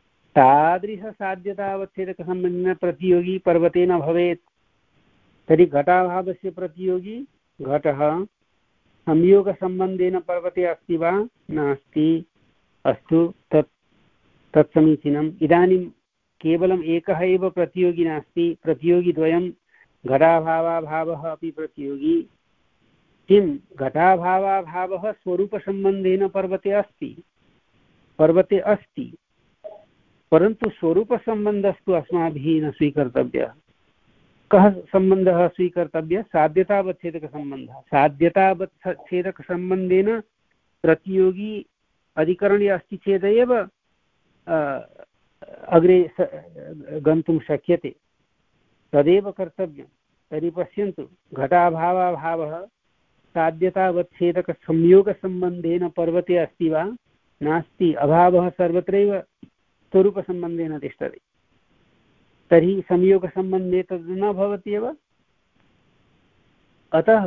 तादृशसाध्यतावच्छेदकसम्बन्धेन प्रतियोगी पर्वते न भवेत्। तर्हि घटाभावस्य प्रतियोगी घटः संयोगसम्बन्धेन पर्वते अस्ति वा? नास्ति। अस्तु, तत् तत् समीचीनम्। इदानीं केवलम् एकः एव प्रतियोगी नास्ति, प्रतियोगिद्वयं घटाभावाभावः अपि प्रतियोगी। किं घटाभावाभावः स्वरूपसम्बन्धेन पर्वते अस्ति पर्वते अस्ति परन्तु स्वरूपसम्बन्धस्तु अस्माभिः न स्वीकर्तव्यः। कः सम्बन्धः स्वीकर्तव्यः? साध्यतावच्छेदकसम्बन्धः। साध्यतावच्छेदकसम्बन्धेन प्रतियोगी अधिकरणे अस्ति चेदेव अग्रे गन्तुं शक्यते, तदेव कर्तव्यं। तर्हि पश्यन्तु, घटाभावाभावः साध्यतावच्छेदकसंयोगसम्बन्धेन पर्वते अस्ति वा? नास्ति। अभावः सर्वत्रैव स्वरूपसम्बन्धेन तिष्ठति। तर्हि संयोगसम्बन्धे तद् न भवति एव। अतः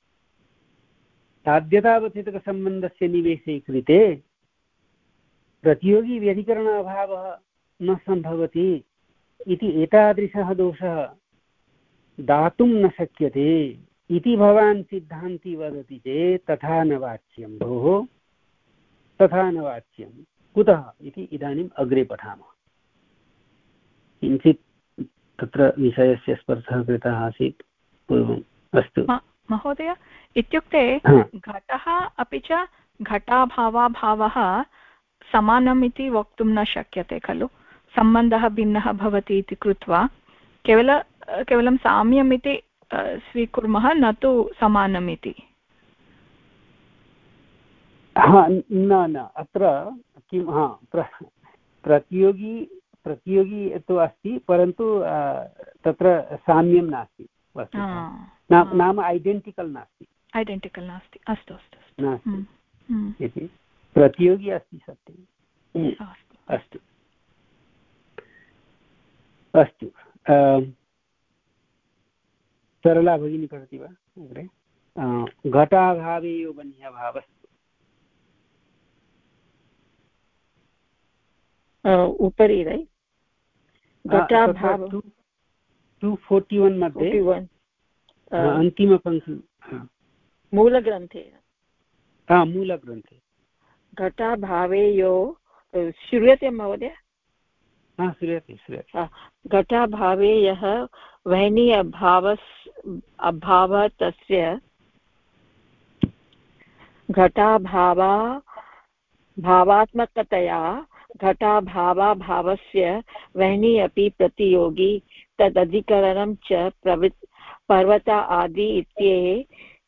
साध्यतावच्छेदकसम्बन्धस्य निवेशे कृते प्रतियोगी व्यधिकरण अभावः न सम्भवति इति एतादृशः दोषः दातुं न शक्यते इति भवान् सिद्धान्ती वदति चेत् तथा न वाच्यं भोः, तथा न वाच्यं। कुतः इति इदानीम् अग्रे पठामः। किञ्चित् तत्र विषयस्य स्पर्शः कृतः आसीत् पूर्वम्। अस्तु महोदय, इत्युक्ते घटः अपि च घटाभावाभावः समानम् इति वक्तुं न शक्यते खलु। सम्बन्धः भिन्नः भवति इति कृत्वा केवल केवलं साम्यम् इति स्वीकुर्मः, न तु समानम् इति। हा न न अत्र किं, हा प्रतियोगी प्रतियोगी तु अस्ति, परन्तु तत्र साम्यं नास्ति, नाम ऐडेण्टिकल् नास्ति। ऐडेण्टिकल् नास्ति, अस्तु अस्तु नास्ति इति। प्रतियोगी अस्ति सत्यम्। अस्तु अस्तु, सरला भगिनी पठति वा अग्रे? घटाभावे यो बन्यभावस्तु। उपरि रै घटाभाव टु फोर्टि वन् मध्ये अन्तिमपङ्क्ति मूलग्रन्थे मूलग्रन्थे घटाभावे यो श्रूयते महोदय? हा श्रूयते श्रूयते। घटाभावे यः वह्नि अभावस् अभावः तस्य घटाभावा भावात्मकतया घटाभावाभावस्य वह्नि अपि प्रतियोगी तदधिकरणं च प्रवृत् पर्वत आदि इत्ये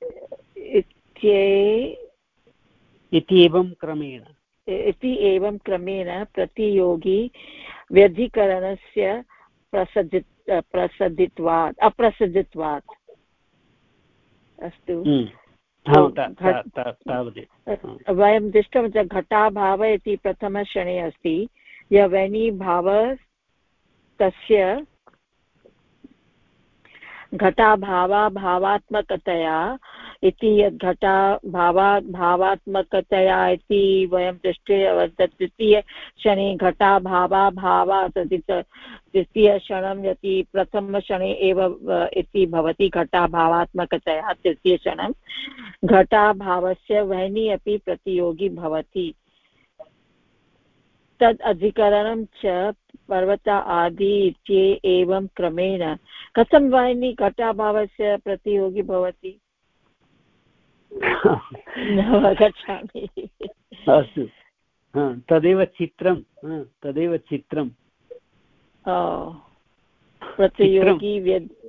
इति एवं क्रमेण इति एवं क्रमेण प्रतियोगी व्यधिकरणस्य प्रसज्जि प्रसज्जित्वात् अप्रसज्जित्वात्। अस्तु, वयं दृष्टवन्तः घटाभाव इति प्रथमक्षणे अस्ति। यः वह्निभावः तस्य घटाभावा भावात्मकतया इति यद् घटाभावा भावात्मकतया इति वयं दृष्टवन्तः। तृतीयक्षणे घटाभावा भावा तृतीयक्षणं यदि प्रथमक्षणे एव इति भवति घटाभावात्मकतया, तृतीयक्षणं घटाभावस्य वह्नि अपि प्रतियोगी भवति तद् अधिकरणं च पर्वत आदि इत्ये एवं क्रमेण। कथं वह्नि घटाभावस्य प्रतियोगी भवति न गच्छामि। अस्तु, तदेव चित्रं तदेव चित्रं प्रतियोगी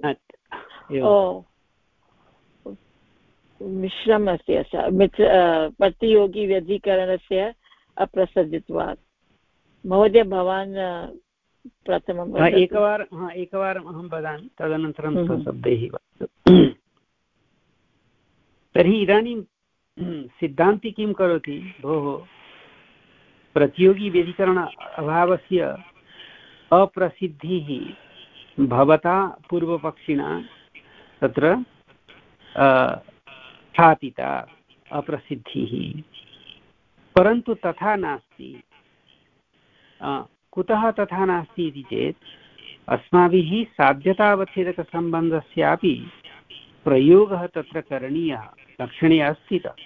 मिश्रम् अस्ति प्रतियोगी व्यधिकरणस्य अप्रसज्जित्वात्। महोदय भवान् प्रथमं एकवारं एकवारम् अहं वदामि, तदनन्तरं स्वशब्दैः वदतु। तर्हि इदानीं सिद्धान्ती किं करोति भोः? प्रतियोगी व्यधिकरण अभावस्य अप्रसिद्धिः भवता पूर्वपक्षिणा तत्र स्थापिता अप्रसिद्धिः, परन्तु तथा नास्ति। कुतः तथा नास्ति इति चेत् अस्माभिः साध्यतावच्छेदकसम्बन्धस्यापि प्रयोगः तत्र करणीयः, लक्षणे अस्ति तत्।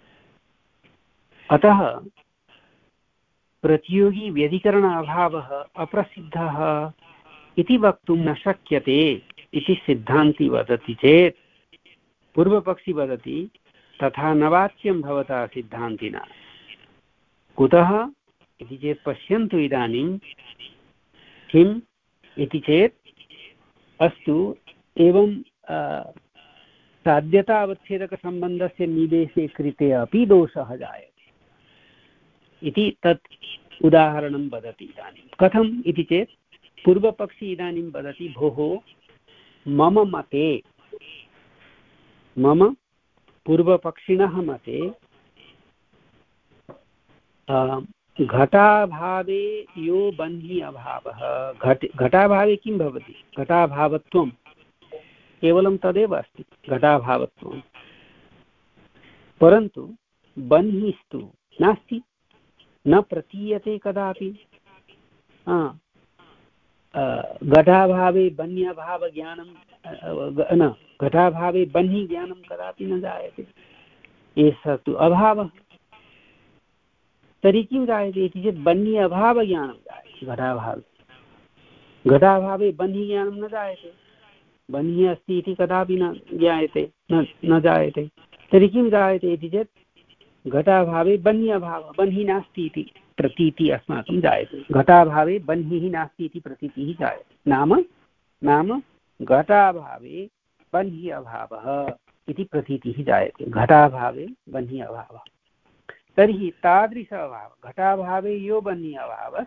अतः प्रतियोगी व्यधिकरण अभावः अप्रसिद्धः इति वक्तुं न शक्यते इति सिद्धान्ती वदति चेत्, पूर्वपक्षी वदति तथा न वाच्यं भवता सिद्धान्तिना। कुतः इति चेत् पश्यन्तु इदानीं किम् इति चेत्, अस्तु एवं साध्यतावच्छेदकसम्बन्धस्य निदेशे कृते अपि दोषः जायते इति तत् उदाहरणं वदति। इदानीं कथम् इति चेत् पूर्वपक्षी इदानीं वदति भोः मम मते, मम पूर्वपक्षिणः मते घटाभावे यो बन्हि अभावः, घट घटाभावे किं भवति? घटाभावत्वं केवलं तदेव अस्ति, घटाभावत्वं। परन्तु बन्हिस्तु नास्ति, न प्रतीयते कदापि। घटाभावे बन्ह्यभावज्ञानं न, घटाभावे बन्हि ज्ञानं कदापि न जायते, एषः तु अभावः। तर्हि किं जायते इति चेत् बन्हि अभावज्ञानं जायते घटाभावे। घटाभावे बन्हि ज्ञानं न जायते, बन्हि अस्ति इति कदापि न ज्ञायते, न न जायते। तर्हि किं जायते इति चेत् घटाभावे बन्हि अभावः, बन्हि नास्ति इति प्रतीतिः अस्माकं जायते। घटाभावे बन्हिः नास्ति इति प्रतीतिः जायते। नाम नाम घटाभावे बन्हि अभावः इति प्रतीतिः जायते, घटाभावे बन्हि अभावः। तर्हि तादृश अभावः, घटाभावे यो बन्हि अभावः,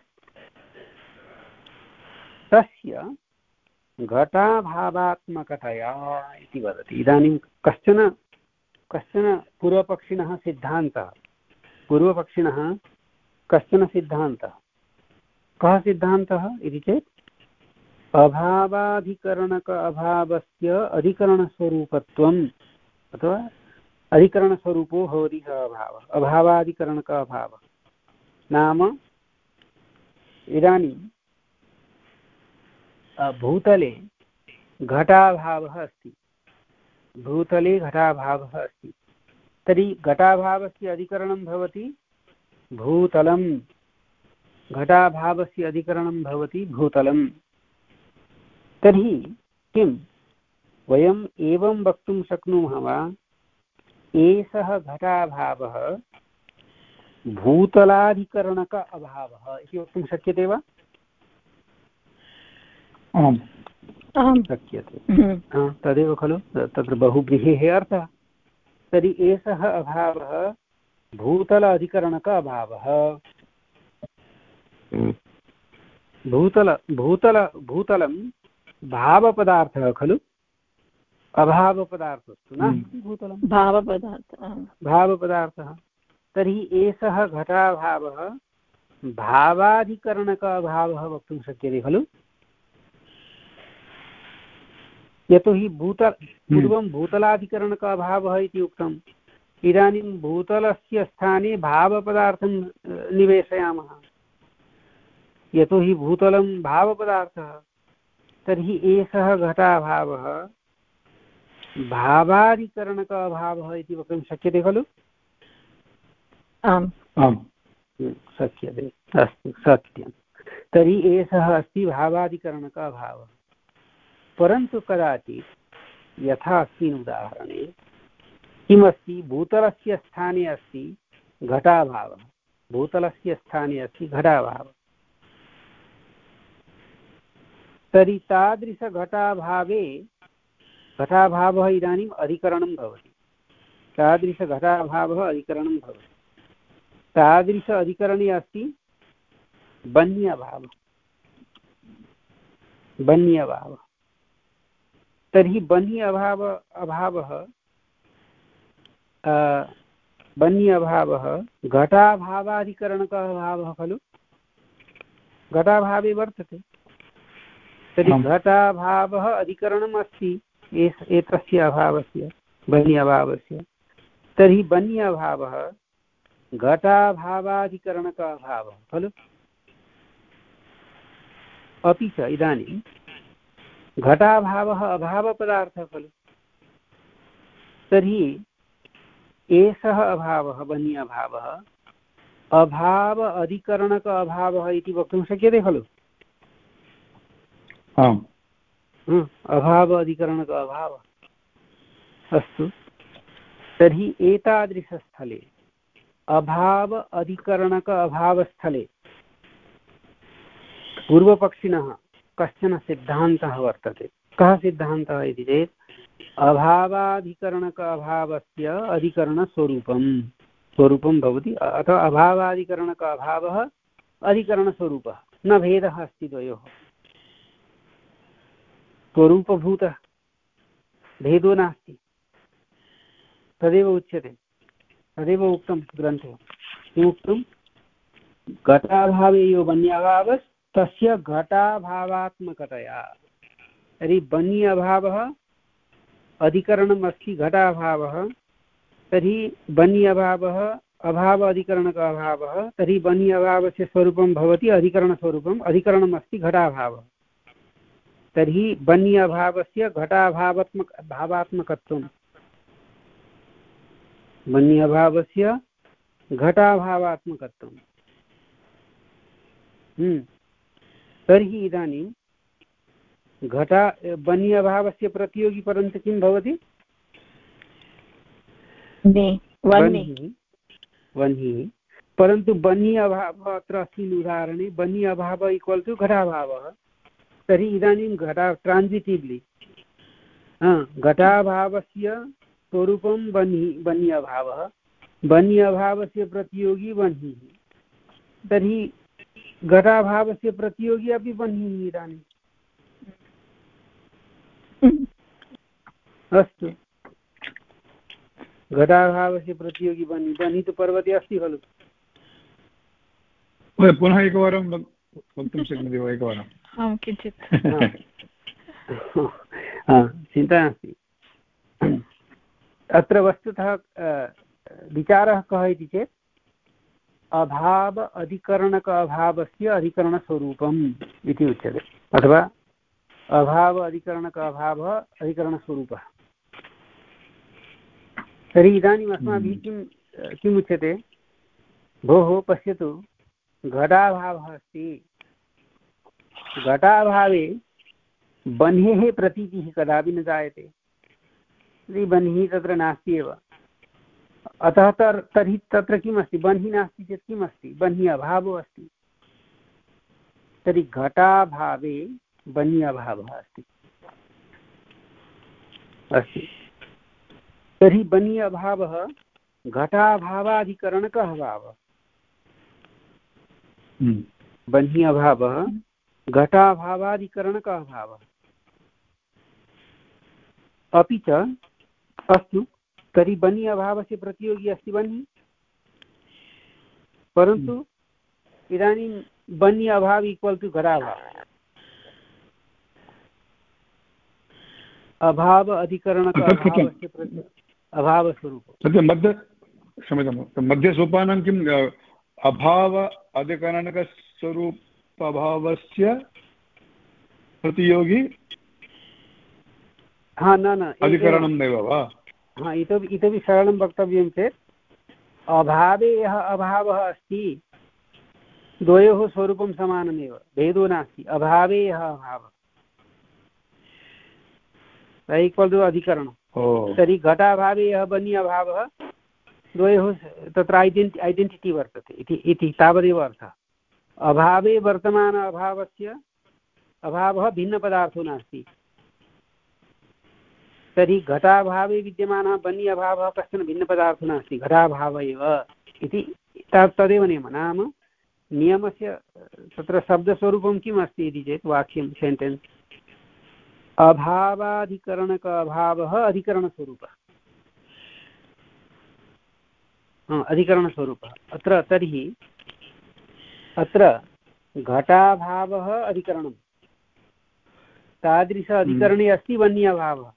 तस्य घटाभावात्मकतया इति वदति। इदानीं कश्चन कश्चन पूर्वपक्षिणः सिद्धान्तः पूर्वपक्षिणः कश्चन सिद्धान्तः कः सिद्धान्तः इति चेत् अभावाधिकरणक अभावस्य अधिकरणस्वरूपत्वम् अथवा अधिकरणस्वरूपो भवति सः अभावः, अभावाधिकरणक अभावः। नाम इदानीं भूतले घटाभावः अस्ति, भूतले घटाभावः अस्ति, तर्हि घटाभावस्य अधिकरणं भवति भूतलं, घटाभावस्य अधिकरणं भवति भूतलं। तर्हि किं वयम् एवं वक्तुं शक्नुमः वा, एषः घटाभावः भूतलाधिकरणक अभावः इति वक्तुं शक्यते वा? आम् शक्यते। तदेव खलु तत्र बहुव्रीहेः अर्थः। तर्हि एषः अभावः भूतल अधिकरणक अभावः। भूतल भूतल भूतलं भावपदार्थः खलु, अभावपदार्थस्तु नास्ति भूतलं, भावपदार्थः भावपदार्थः। तर्हि एषः घटाभावः भावाधिकरणक अभावः वक्तुं शक्यते खलु। यतोहि भूतल पूर्वं भूतलाधिकरणक अभावः इति उक्तम्, इदानीं भूतलस्य स्थाने भावपदार्थं निवेशयामः, यतोहि भूतलं भावपदार्थः। तर्हि एषः घटाभावः भावाधिकरणक अभावः इति वक्तुं शक्यते खलु। आम् आम् शक्यते, अस्तु सत्यं। तर्हि एषः अस्ति भावाधिकरणक अभावः। परन्तु कदाचित् यथा अस्मिन् उदाहरणे किमस्ति, भूतलस्य स्थाने अस्ति घटाभावः, भूतलस्य स्थाने अस्ति घटाभावः। तर्हि तादृशघटाभावे घटाभावः इदानीम् अधिकरणं भवति, तादृशघटाभावः अधिकरणं भवति। तादृश अधिकरणे अस्ति बन्हि अभावः, बन्हि अभावः। तर्हि बन्हि अभाव अभावः बन्हि अभावः घटाभावाधिकरणकः अभावः खलु, घटाभावे वर्तते। तर्हि घटाभावः अधिकरणम् अस्ति एतस्य अभावस्य, बन्हि अभावस्य। तर्हि बन्हि अभावः घटाभावाधिकरणकः अभावः खलु। अपि च इदानीं घटाभावः अभावपदार्थः खलु। तर्हि एषः अभावः बन्हि अभावः अभाव अधिकरणक अभावः इति वक्तुं शक्यते खलु। आम् अभाव अधिकरणक अभावः। अस्तु, तर्हि एतादृशस्थले अभाव अधिकरणक अभावस्थले पूर्वपक्षिणः कश्चन सिद्धान्तः वर्तते। कः सिद्धान्तः इति चेत् अभावाधिकरणक अभावस्य अधिकरणस्वरूपं स्वरूपं भवति, अथवा अभावाधिकरणक अभावः अधिकरणस्वरूपः, न भेदः अस्ति द्वयोः, स्वरूपभूतः, भेदो नास्ति। तदेव उच्यते, तदेव उक्तं ग्रन्थे। किमुक्तं? घटाभावे यो बन्यभावस्तस्य घटाभावात्मकतया। तर्हि बन्यभावः अधिकरणम् अस्ति घटाभावः, तर्हि बन्यभावः अभाव अधिकरणक अभावः, तर्हि बन्यभावस्य स्वरूपं भवति अधिकरणस्वरूपम्, अधिकरणम् अस्ति घटाभावः। तर्हि बन्यभावस्य घटाभावात्मक भावात्मकत्वं, बन्यभावस्य घटाभावात्मकत्वं। तर्हि इदानीं घटा बन्यभावस्य प्रतियोगी परन्तु किं भवति? वह्निः। परन्तु बन्ही अभावः अत्र अस्मिन् उदाहरणे बन्ही अभावः इक्वल् टु घटाभावः। तर्हि इदानीं घटा ट्रान्सिटिव्लि घटाभावस्य स्वरूपं बन्ही बन्ही अभावः, बन्ही अभावस्य प्रतियोगी वह्निः। तर्हि घटाभावस्य प्रतियोगी अपि वह्निः इदानीम्। अस्तु, घटाभावस्य प्रतियोगी वह्निः, वह्निः तु पर्वते अस्ति खलु। पुनः एकवारं वक्तुं शक्नोति वा? एकवारं आं किञ्चित् चिन्ता नास्ति। अत्र वस्तुतः विचारः कः इति चेत् अभाव अधिकरणक अभावस्य अधिकरणस्वरूपम् इति उच्यते, अथवा अभाव अधिकरणक अभावः अधिकरणस्वरूपः। तर्हि इदानीम् अस्माभिः किं किम् उच्यते? भोः पश्यतु, घटाभावः अस्ति, घटाभावे बह्नेः प्रतीतिः कदापि न जायते, तर्हि बह्निः तत्र नास्ति एव। अतः तर् तर्हि तत्र किम् अस्ति? बह्निः नास्ति चेत् किम् अस्ति? बह्निः अभावो अस्ति। तर्हि घटाभावे बह्निः अभावः अस्ति अस्ति तर्हि बह्निः अभावः घटाभावाधिकरणकः अभावः। बह्निः अभावः घटाभावाधिकरणकः अभावः। अपि च अस्तु, तर्हि बह्निः अभावस्य प्रतियोगी अस्ति बह्निः, परन्तु इदानीं बह्निः अभाव इक्वल् टु घटाभावः। अभाव अधिकरणक अभावस्य अभावस्वरूपं तस्य मध्य क्षम्यतां मध्यसोपानं किम्? अभाव अधिकरणकस्वरूप अभावस्य प्रतियोगी हा न न अधिकरणं नैव वा? हा, इतोपि इतोपि सरलं वक्तव्यं चेत् अभावे यः अभावः अस्ति द्वयोः स्वरूपं समानमेव, भेदो नास्ति। अभावे यः अभावः इक्वल् टु अधिकरणं। तर्हि घटाभावे यः बह्निः अभावः द्वयोः तत्र ऐडेण्टि ऐडेण्टिटि वर्तते इति इति तावदेव अर्थः। अभावे वर्तमान अभावस्य अभावः भिन्नपदार्थो नास्ति। तर्हि घटाभावे विद्यमानः बह्निः अभावः कश्चन भिन्नपदार्थो नास्ति, घटाभावः एव इति तदेव नियमः। नाम नियमस्य तत्र शब्दस्वरूपं किम् अस्ति इति चेत् वाक्यं सेण्टेन्स् अभावाधिकरणक अभावः अधिकरणस्वरूपः। अधिकरणस्वरूपः अत्र तर्हि अत्र घटाभावः अधिकरणं, तादृश अधिकरणे अस्ति बह्निः अभावः।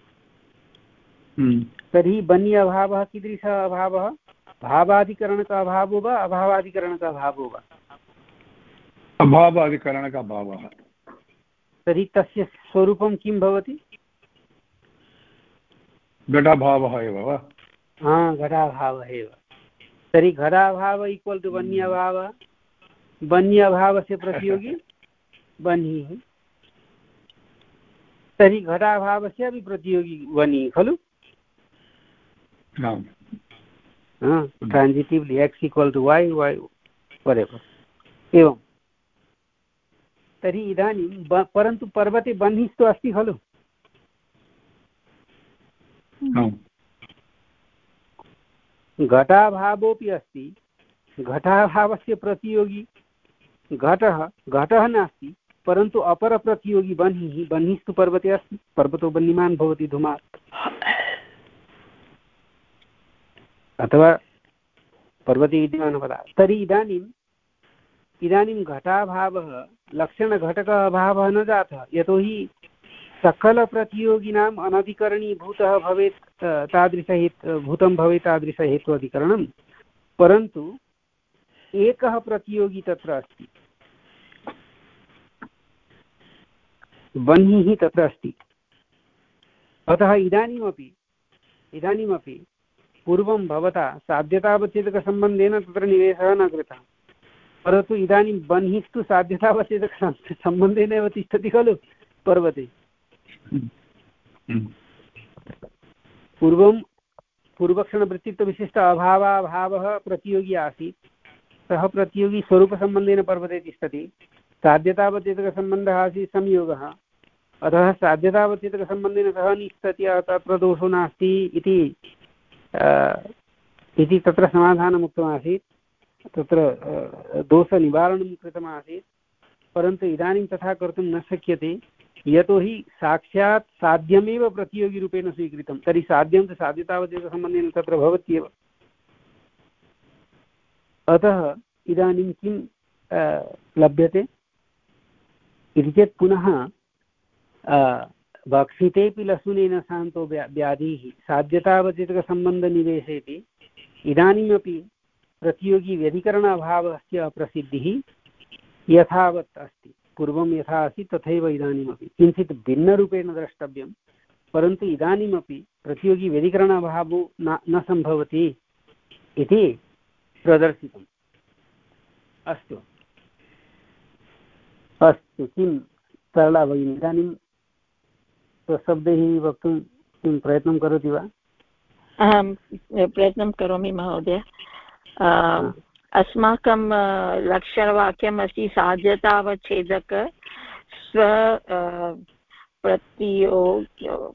तर्हि बह्निः अभावः कीदृशः अभावः? भावाधिकरणक अभावो वा अभावाधिकरणक अभावो वा? अभावाधिकरणक अभावः। तर्हि तस्य स्वरूपं किं भवति? घटाभावः एव वा? हा, घटाभावः एव। तर्हि घटाभाव इक्वल् टु बह्निः अभावः, बह्निः अभावस्य प्रतियोगी बह्निः। तर्हि घटाभावस्य अपि प्रतियोगी वह्निः खलु? Transitively x equal to y y wherever एवं। तर्हि इदानीं परन्तु पर्वते बह्निस्तु अस्ति खलु? घटाभावोऽपि अस्ति, घटाभावस्य प्रतियोगी घटः घटः नास्ति, परन्तु अपरप्रतियोगी बह्निः। बह्निस्तु पर्वते अस्ति, पर्वतो बह्निमान् भवति धूमात्, अथवा पर्वते विद्यमानपदार्थः। तर्हि इदानीं इदानीं घटाभावः लक्षणघटकः अभावः न जातः, यतोहि सकलप्रतियोगिनाम् अनधिकरणीभूतः भवेत् तादृशहेतु भूतं भवेत् तादृशहेत्वाधिकरणं, परन्तु एकः प्रतियोगी तत्र अस्ति, बह्निः तत्र अस्ति। अतः इदानीमपि इदानीमपि पूर्वं भवता साध्यतावच्छेदकसम्बन्धेन तत्र निवेशः न कृतः, परन्तु इदानीं बह्निस्तु साध्यतावच्छेदकसम्बन्धेन एव तिष्ठति खलु पर्वते। पूर्वं पूर्वक्षणवृत्तित्वविशिष्ट अभावाभावः प्रतियोगी आसीत्, सः प्रतियोगी स्वरूपसम्बन्धेन पर्वते तिष्ठति। साध्यतावच्छेदकसम्बन्धः आसीत् संयोगः, अतः साध्यतावच्छेदकसम्बन्धेन सः निष्ठति, तत्र दोषो नास्ति इति इति तत्र समाधानम् उक्तमासीत्, तत्र दोषनिवारणं कृतमासीत्। परन्तु इदानीं तथा कर्तुं न शक्यते, यतोहि साक्षात् साध्यमेव प्रतियोगिरूपेण स्वीकृतं, तर्हि साध्यं तु साध्यतावच्छेदकसम्बन्धेन तत्र भवत्येव। अतः इदानीं किं लभ्यते इति चेत् पुनः भक्षितेऽपि लसुनेन शान्तो व्याधिः साध्यतावच्छेदकसम्बन्धनिवेशेति इदानीमपि प्रतियोगी व्यधिकरणाभावस्य अप्रसिद्धिः यथावत् अस्ति, पूर्वं यथा आसीत् तथैव इदानीमपि, किञ्चित् भिन्नरूपेण द्रष्टव्यं, परन्तु इदानीमपि प्रतियोगी व्यधिकरणाभावो न न सम्भवति इति प्रदर्शितम्। अस्तु अस्तु किं सरला भगिनी इदानीं स्वशब्दैः वक्तुं किं प्रयत्नं करोति वा? अहं प्रयत्नं करोमि महोदय। अस्माकं लक्षणवाक्यम् अस्ति साध्यतावच्छेदक स्व प्रतियोग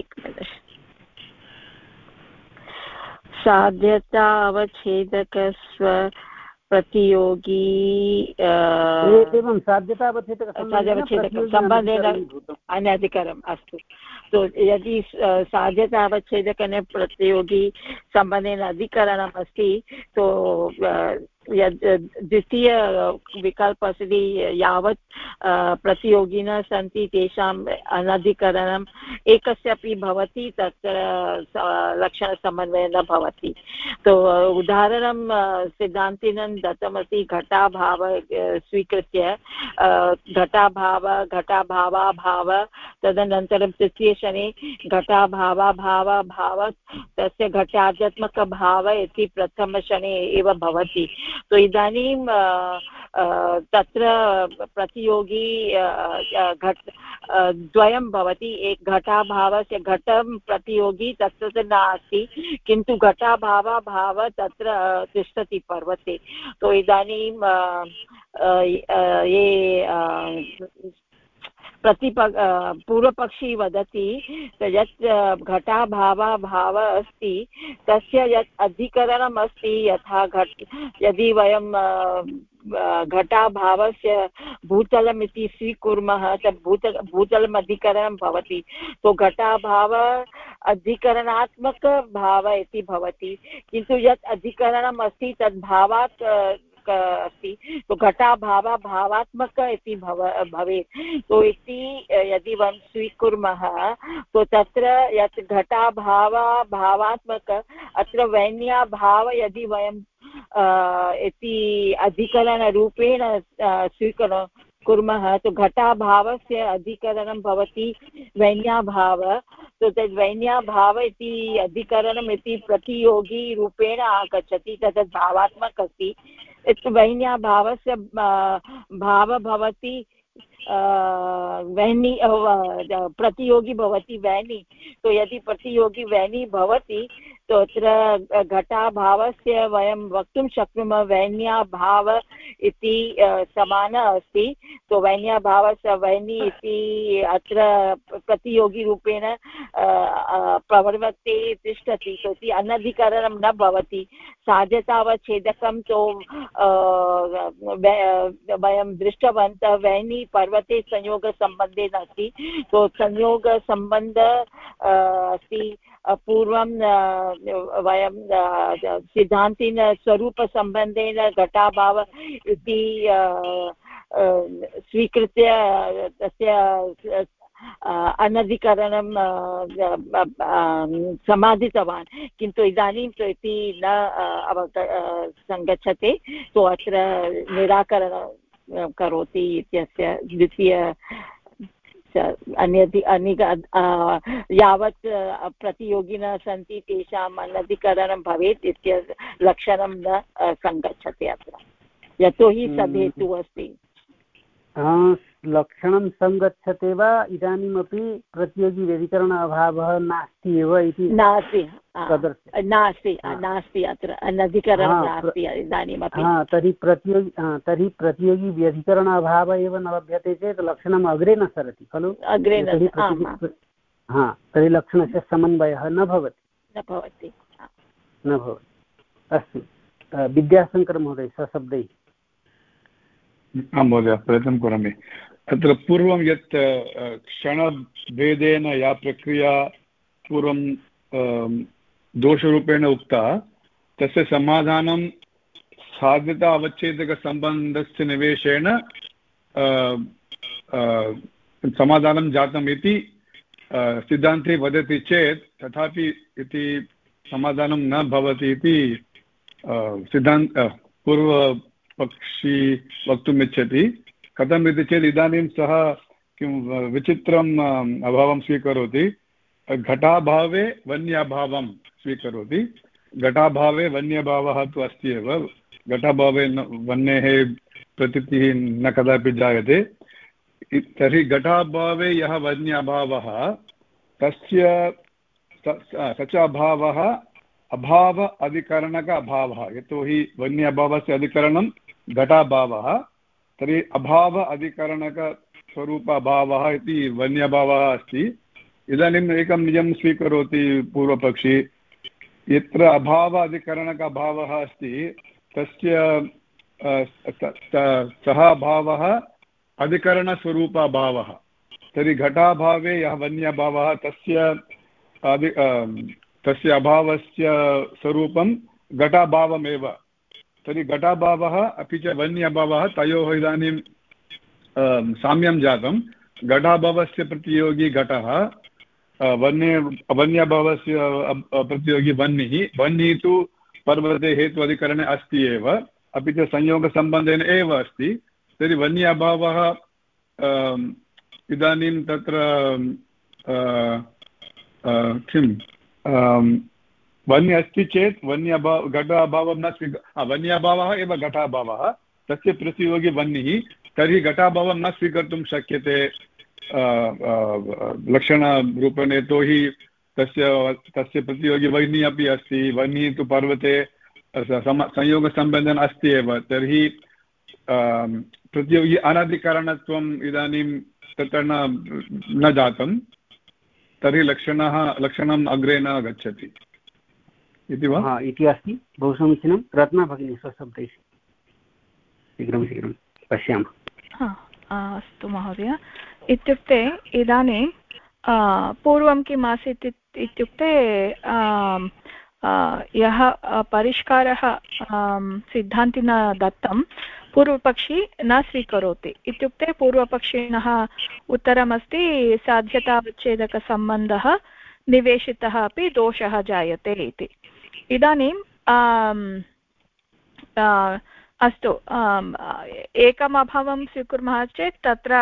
साध्यतावच्छेदक स्व प्रतियोगी एवं साध्यतावच्छेदकं सम्बन्धेन अनधिकरणम्। अस्तु, तो यदि साध्यतावच्छेदकेन प्रतियोगी सम्बन्धेन अधिकरणम् अस्ति, तो यद् द्वितीय विकल्प अस्ति यावत् प्रतियोगिनः सन्ति तेषाम् अनधिकरणम् एकस्यापि भवति, तत्र लक्षणसमन्वयः न भवति। तो उदाहरणं सिद्धान्तिनं दत्तमस्ति, घटाभाव स्वीकृत्य घटाभाव घटाभावाभाव, तदनन्तरं तृतीयशने घटाभावाभावाभाव तस्य घटाद्यात्मकभाव इति प्रथमशने एव भवति। तो इदानीं तत्र प्रतियोगी घट द्वयं भवति, एक घटाभावस्य घटं प्रतियोगी तत्र नास्ति, किन्तु घटाभावाभाव तत्र तिष्ठति पर्वते। तो इदानीं ये प्रतिप पूर्वपक्षी वदति यत् घटाभावाभाव अस्ति तस्य यत् अधिकरणम् अस्ति, यथा घट यदि वयं घटाभावस्य भूतलम् इति स्वीकुर्मः तत् भूत भूतलम् अधिकरणं भवति। तो घटाभाव अधिकरणात्मक भाव इति भवति, किन्तु यत् अधिकरणम् अस्ति तद् भावात् अस्ति, तो घटाभाव भावात्मक इति भव भवेत्। तो इति यदि वयं स्वीकुर्मः, तो तत्र यत् घटाभाव भावात्मक अत्र वैन्याभाव यदि वयं इति अधिकरणरूपेण स्वीकुर्मः कुर्मः, तो घटाभावस्य अधिकरणं भवति वैन्याभाव। तो तद् वैन्याभाव इति अधिकरणम् इति प्रतियोगी रूपेण आगच्छति, तद् भावात्मक अस्ति। वैन्याभावस्य भाव भवति वैनी प्रतियोगी भवति वैनी। तो यदि प्रतियोगी वैनी भवति, तो अत्र घटाभावस्य वयं वक्तुं शक्नुमः वैन्याभाव इति समानः अस्ति। तो वैन्याभावस्य वैनी इति अत्र प्रतियोगिरूपेण प्रवर्तते तिष्ठति, तो इति अनधिकरणं न भवति। साध्यतावच्छेदकं तो वयं दृष्टवन्तः वैनी पर्वत पर्वते संयोगसम्बन्धेन अस्ति तो संयोगसम्बन्ध अस्ति पूर्वं वयं सिद्धान्तेन स्वरूपसम्बन्धेन घटाभाव इति स्वीकृत्य तस्य अनधिकरणं समाधितवान् किन्तु इदानीं तु इति न अवग सङ्गच्छते तो अत्र निराकरणं करोति इत्यस्य द्वितीय अन्यदि अनिग यावत् प्रतियोगिनः सन्ति तेषाम् अनधिकरणं भवेत् इत्यस्य लक्षणं न सङ्गच्छते अत्र यतोहि सद्हेतुः अस्ति लक्षणं सङ्गच्छते वा इदानीमपि प्रतियोगिव्यतिकरण अभावः नास्ति एव इति नास्ति नास्ति नास्ति अत्र अनधिकरणं नास्ति इदानीमपि तर्हि प्रतियोगि तर्हि प्रतियोगी व्यधिकरण अभावः एव न लभ्यते चेत् लक्षणम् अग्रे न सरति खलु अग्रे हा तर्हि लक्षणस्य समन्वयः न भवति न भवति न भवति अस्तु विद्याशङ्करमहोदय सशब्दैः आं महोदय प्रयत्नं करोमि अत्र पूर्वं यत् क्षणभेदेन या प्रक्रिया पूर्वं दोषरूपेण उक्ता तस्य समाधानं साध्यता अवच्छेदकसम्बन्धस्य निवेशेन समाधानं जातम् इति सिद्धान्ते वदति चेत् तथापि इति समाधानं न भवति इति सिद्धान्त पूर्वपक्षी वक्तुम् इच्छति कथम् इति चेत् इदानीं सः किं विचित्रम् अभावं स्वीकरोति घटाभावे वन्याभावं स्वीकरोति घटाभावे वन्यभावः तु अस्ति एव घटाभावे वन्येः प्रतीतिः न कदापि जायते तर्हि घटाभावे यः वन्यभावः तस्य स च अभावः अभाव अधिकरणक अभावः यतोहि वन्यभावस्य अधिकरणं घटाभावः तर्हि अभाव अधिकरणकस्वरूपभावः इति वन्यभावः अस्ति इदानीम् एकं नियमं स्वीकरोति पूर्वपक्षी यत्र अभाव अधिकरणक अभावः अस्ति तस्य सः अभावः अधिकरणस्वरूपभावः तर्हि घटाभावे यः वन्यभावः तस्य अधि तस्य अभावस्य स्वरूपं घटाभावमेव तर्हि घटाभावः अपि च वन्यभावः तयोः इदानीं साम्यं जातं घटाभावस्य प्रतियोगी घटः वन्य वन्यभावस्य प्रतियोगी वह्निः वह्निः तु पर्वते हेतु अधिकरणे अस्ति एव अपि च संयोगसम्बन्धेन एव अस्ति तर्हि वन्यभावः इदानीं तत्र किं वन्य अस्ति चेत् वन्यभाव घटाभावं न स्वी वन्यभावः एव घटाभावः तस्य प्रतियोगी वह्निः तर्हि घटाभावं न स्वीकर्तुं शक्यते लक्षणरूपेण यतोहि तस्य तस्य प्रतियोगी वह्निः अपि अस्ति वह्निः तु पर्वते संयोगसम्बन्धेन अस्ति एव तर्हि प्रतियोगी अनधिकरणत्वम् इदानीं तत्र न न जातं तर्हि लक्षणः लक्षणम् अग्रे न गच्छति इति वा इति अस्ति बहु समीचीनं रत्ना भगिनी स्वशब्दैः शीघ्रं शीघ्रं पश्यामः अस्तु महोदय इत्युक्ते इदानीं पूर्वं किम् आसीत् इत्युक्ते यः परिष्कारः सिद्धान्तिना दत्तं पूर्वपक्षी न स्वीकरोति इत्युक्ते पूर्वपक्षिणः उत्तरमस्ति साध्यतावच्छेदकसम्बन्धः निवेशितः अपि दोषः जायते इति इदानीं अस्तु एकम् अभावं स्वीकुर्मः चेत् तत्र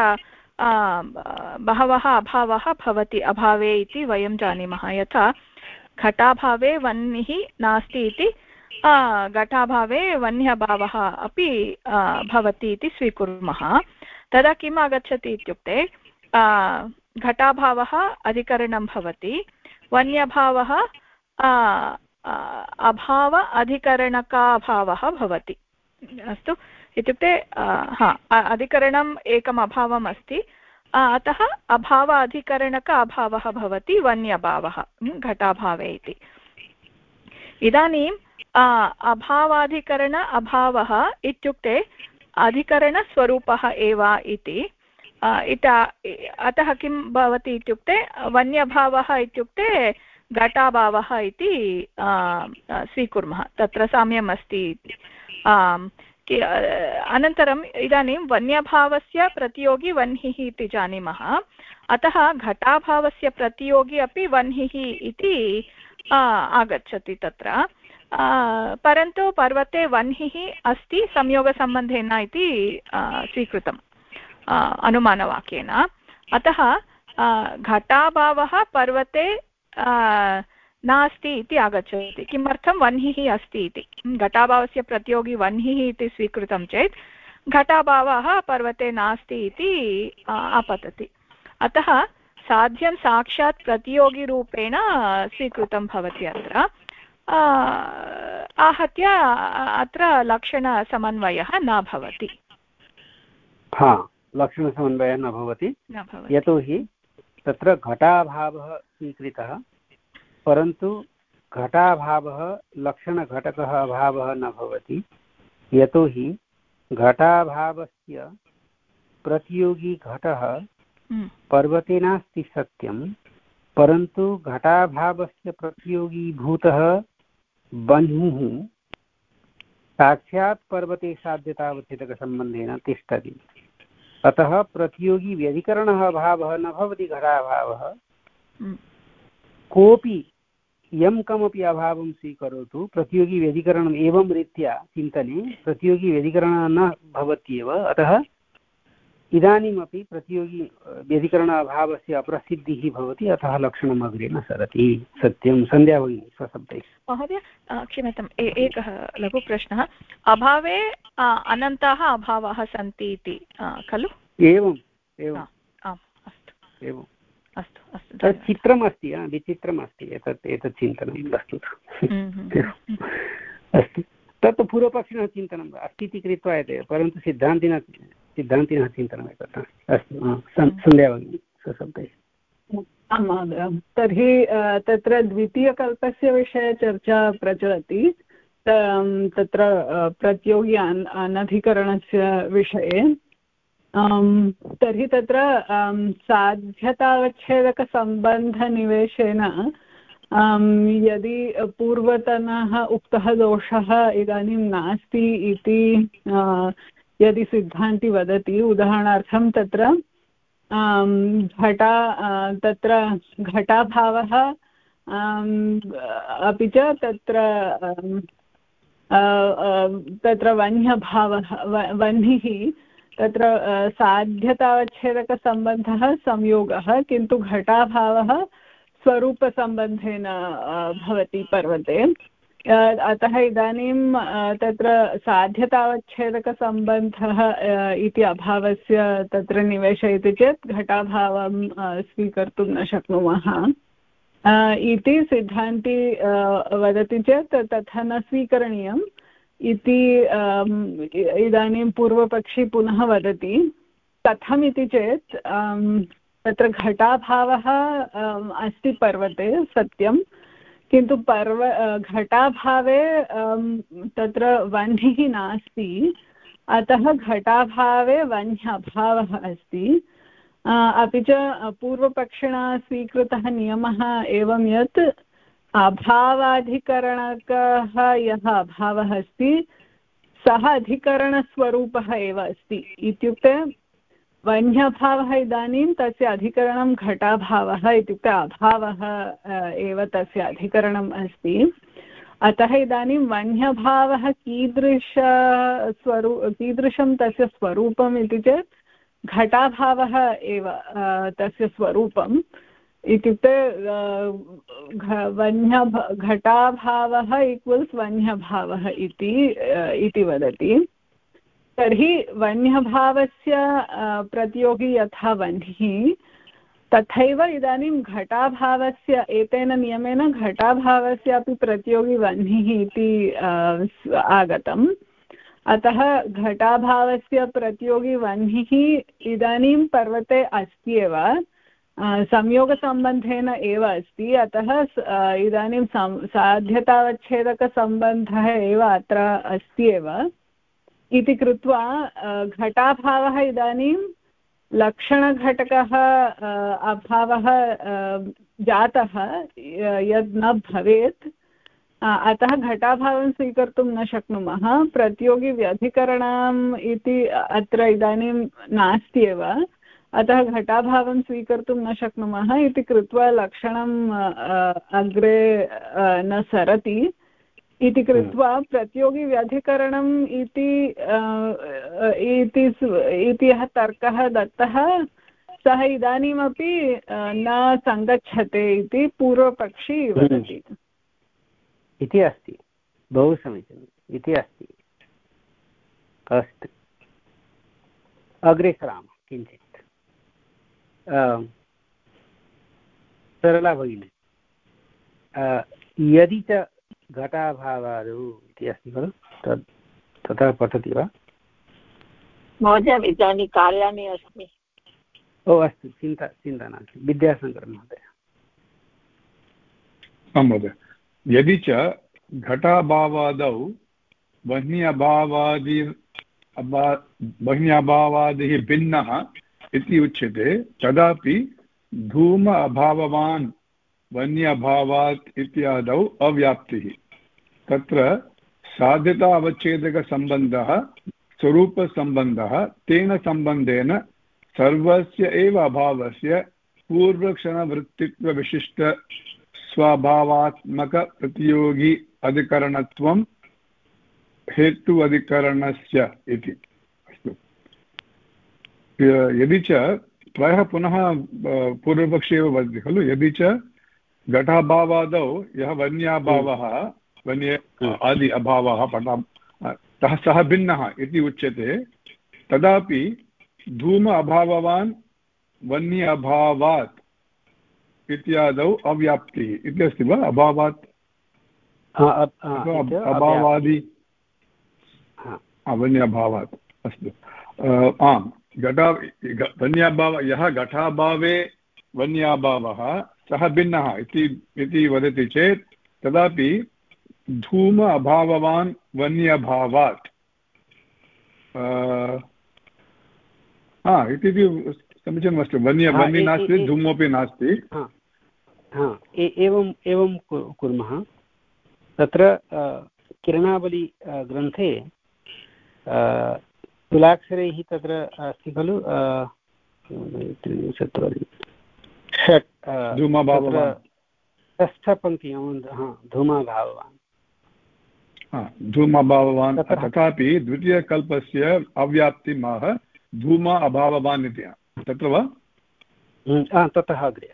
बहवः अभावः भवति अभावे इति वयं जानीमः यथा घटाभावे वह्निः नास्ति इति घटाभावे वह्न्यभावः अपि भवति इति स्वीकुर्मः तदा किम् आगच्छति इत्युक्ते घटाभावः अधिकरणं भवति वन्यभावः अभाव अधिकरणकाभावः भवति अस्तु इत्युक्ते हा अधिकरणम् एकम् अभावम् अस्ति अतः अभाव अधिकरणक अभावः भवति वन्यभावः घटाभावे इति इदानीं अभावाधिकरण अभावः इत्युक्ते अधिकरणस्वरूपः एव इति इत अतः किं भवति इत्युक्ते वन्यभावः इत्युक्ते घटाभावः इति स्वीकुर्मः, तत्र साम्यम् अस्ति। अनन्तरम् इदानीं वन्यभावस्य प्रतियोगी वह्निः इति जानीमः, अतः घटाभावस्य प्रतियोगी अपि वह्निः इति आगच्छति तत्र। परन्तु पर्वते वह्निः अस्ति संयोगसम्बन्धेन इति स्वीकृतम् अनुमानवाक्येन, अतः घटाभावः पर्वते नास्ति इति आगच्छति। किमर्थं? वह्निः अस्ति इति। घटाभावस्य प्रतियोगी वह्निः इति स्वीकृतं चेत् घटाभावः पर्वते नास्ति इति आपतति। अतः साध्यं साक्षात् प्रतियोगिरूपेण स्वीकृतं भवति अत्र। आहत्य अत्र लक्षणसमन्वयः न भवति। हा, लक्षणसमन्वयः न भवति, यतोहि तत्र घटाभावः स्वीकृतः, परन्तु घटाभावः लक्षणघटकः अभावः न भवति, यतोहि घटाभावस्य प्रतियोगी घटः पर्वते नास्ति सत्यं, परन्तु घटाभावस्य प्रतियोगी भूतः वह्निः साक्षात् पर्वते साध्यतावच्छेदकसम्बन्धेन तिष्ठति। अतः प्रतियोगी व्यधिकरणः अभावः न भवति घटाभावः। कोऽपि यं कमपि अभावं स्वीकरोतु, प्रतियोगी व्यधिकरणम् एवं रीत्या चिन्तने प्रतियोगी व्यधिकरणः न भवत्येव। अतः इदानीमपि प्रतियोगी व्यधिकरण अभावस्य अप्रसिद्धिः भवति, अतः लक्षणम् अग्रे न सरति। सत्यं। सन्ध्या भगिनी स्वशब्दैः। महोदय क्षम्यताम्, एकः लघुप्रश्नः। अभावे अनन्ताः अभावाः सन्ति इति खलु? एवम् एवम् आम्, अस्तु एवम् अस्तु अस्तु। तत् चित्रम् अस्ति, विचित्रम् अस्ति एतत् एतत् चिन्तनं वस्तुतः। अस्तु, तत् पूर्वपक्षिणः चिन्तनम् अस्ति इति कृत्वा एते, परन्तु सिद्धान्तिनः सिद्धान्तिनः चिन्तनम् एतत्। अस्तु, सन्ध्या भगिनी स्वशब्दैः। आम् महोदय, तर्हि तत्र द्वितीयकल्पस्य विषये चर्चा प्रचलति, तत्र प्रतियोगी अनधिकरणस्य विषये। तर्हि तत्र साध्यतावच्छेदकसम्बन्धनिवेशेन यदि पूर्वतनः उक्तः दोषः इदानीं नास्ति इति यदि सिद्धान्ति वदति, उदाहरणार्थं तत्र घटा तत्र घटाभावः अपि च तत्र तत्र वह्न्यभावः वह्निः तत्र साध्यतावच्छेदकसम्बन्धः संयोगः, किन्तु घटाभावः स्वरूपसम्बन्धेन भवति पर्वते। अतः इदानीं तत्र साध्यतावच्छेदकसम्बन्धः इति अभावस्य तत्र निवेशयति चेत् घटाभावं स्वीकर्तुं न शक्नुमः इति सिद्धान्ति वदति चेत् तथा न स्वीकरणीयम् इति इदानीं पूर्वपक्षी पुनः वदति। कथमिति चेत् तत्र घटाभावः अस्ति पर्वते सत्यं, किन्तु पर्व घटाभावे तत्र वह्निः नास्ति, अतः घटाभावे वह्न्यभावः अस्ति। अपि च पूर्वपक्षिणा स्वीकृतः नियमः एवं यत् अभावाधिकरणकः यः अभावः अस्ति सः अधिकरणस्वरूपः एव अस्ति। इत्युक्ते वह्न्यभावः इदानीं तस्य अधिकरणं घटाभावः, इत्युक्ते अभावः एव तस्य अधिकरणम् अस्ति। अतः इदानीं वह्न्यभावः कीदृश स्वरू कीदृशं तस्य स्वरूपम् इति चेत् घटाभावः एव तस्य स्वरूपम्। इत्युक्ते वह्न्य घटाभावः इक्वल्स् वह्न्यभावः इति इति वदति। तर्हि वह्न्यभावस्य प्रतियोगी यथा वह्निः, तथैव इदानीं घटाभावस्य एतेन नियमेन घटाभावस्य अपि प्रतियोगी वह्निः इति आगतम्। अतः घटाभावस्य प्रतियोगी वह्निः इदानीं पर्वते अस्ति एव, संयोगसम्बन्धेन एव अस्ति। अतः इदानीं साध्यतावच्छेदकसम्बन्धः एव अत्र अस्ति एव इति कृत्वा घटाभावः इदानीं लक्षणघटकः अभावः जातः यद् न भवेत्, अतः घटाभावं स्वीकर्तुं न शक्नुमः। प्रतियोगिव्यधिकरणम् इति अत्र इदानीं नास्ति एव, अतः घटाभावं स्वीकर्तुं न शक्नुमः इति कृत्वा लक्षणम् अग्रे न सरति इति कृत्वा प्रतियोगिव्यधिकरणम् इति इति यः तर्कः दत्तः सः इदानीमपि न सङ्गच्छते इति पूर्वपक्षी वदति इति अस्ति। बहु समीचीनम् इति अस्ति। अस्तु, अग्रे सरामः किञ्चित्। सरला भगिनी, यदि च घटाभावादौ इति अस्ति खलु, तत् तथा पठति वा? महोदय इदानीं कार्याणि अस्मि। ओ अस्तु, चिन्ता चिन्ता नास्ति। विद्याशङ्कर महोदय। आं महोदय, यदि च घटाभावादौ वह्न्यभावादि अभा वह्न्यभावादिः भिन्नः इति उच्यते, तदापि धूम अभाववान् वह्न्यभावात् इत्यादौ अव्याप्तिः। तत्र साध्यता अवच्छेदकसम्बन्धः स्वरूपसम्बन्धः, तेन सम्बन्धेन सर्वस्य एव अभावस्य पूर्वक्षणवृत्तित्वविशिष्ट स्वभावात्मक प्रतियोगी अधिकरणत्वं हेतु अधिकरणस्य इति। अस्तु, यदि च प्रायः पुनः पूर्वपक्षे एव वदति खलु, यदि च घटाभावादौ यः वन्याभावः वन्य आदि अभावः पटा तः सः भिन्नः इति उच्यते, तदापि धूम अभाववान् वन्य अभावात् इत्यादौ अव्याप्तिः इति अस्ति वा? अभावात् अभावादि वन्यभावात्। अस्तु, आम्, घटा वन्याभाव यः घटाभावे वन्याभावः सः भिन्नः इति वदति चेत् तदापि धूम अभाववान् वन्यभावात् हा इति समीचीनमस्ति। वन्य वन्य नास्ति, धूमोऽपि नास्ति। एवम् एवं कुर्मः। तत्र किरणावली ग्रन्थे तुलाक्षरैः तत्र अस्ति खलु चत्वारि षट् धूमभाववान्, षष्ठपङ्क्तिः धूमभाववान् धूमभाववान्, तथापि द्वितीयकल्पस्य अव्याप्तिमाह धूम अभाववान् इति। तत्र वा? ततः अग्रे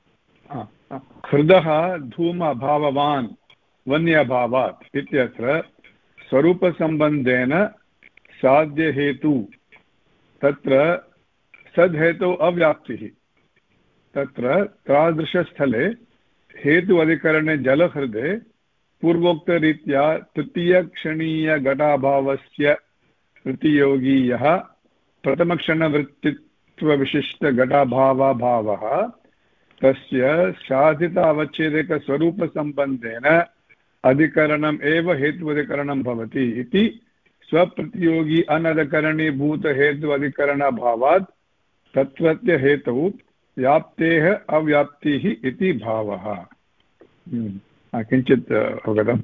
हृदः धूम अभाववान् वन्यभावात् इत्यत्र स्वरूपसम्बन्धेन साध्यहेतु, तत्र सद्हेतौ अव्याप्तिः। तत्र तादृशस्थले हेतु अधिकरणे जलहृदे पूर्वोक्तरीत्या तृतीयक्षणीयघटाभावस्य प्रतियोगी यः प्रथमक्षणवृत्तित्वविशिष्टघटाभावभावः तस्य साधित अवच्छेदकस्वरूपसम्बन्धेन अधिकरणम् एव हेत्वधिकरणं भवति इति स्वप्रतियोगी अनधिकरणीभूतहेतु अधिकरणभावात् तत्रत्य हेतौ व्याप्तेः अव्याप्तिः इति भावः। किञ्चित् अवगतम्।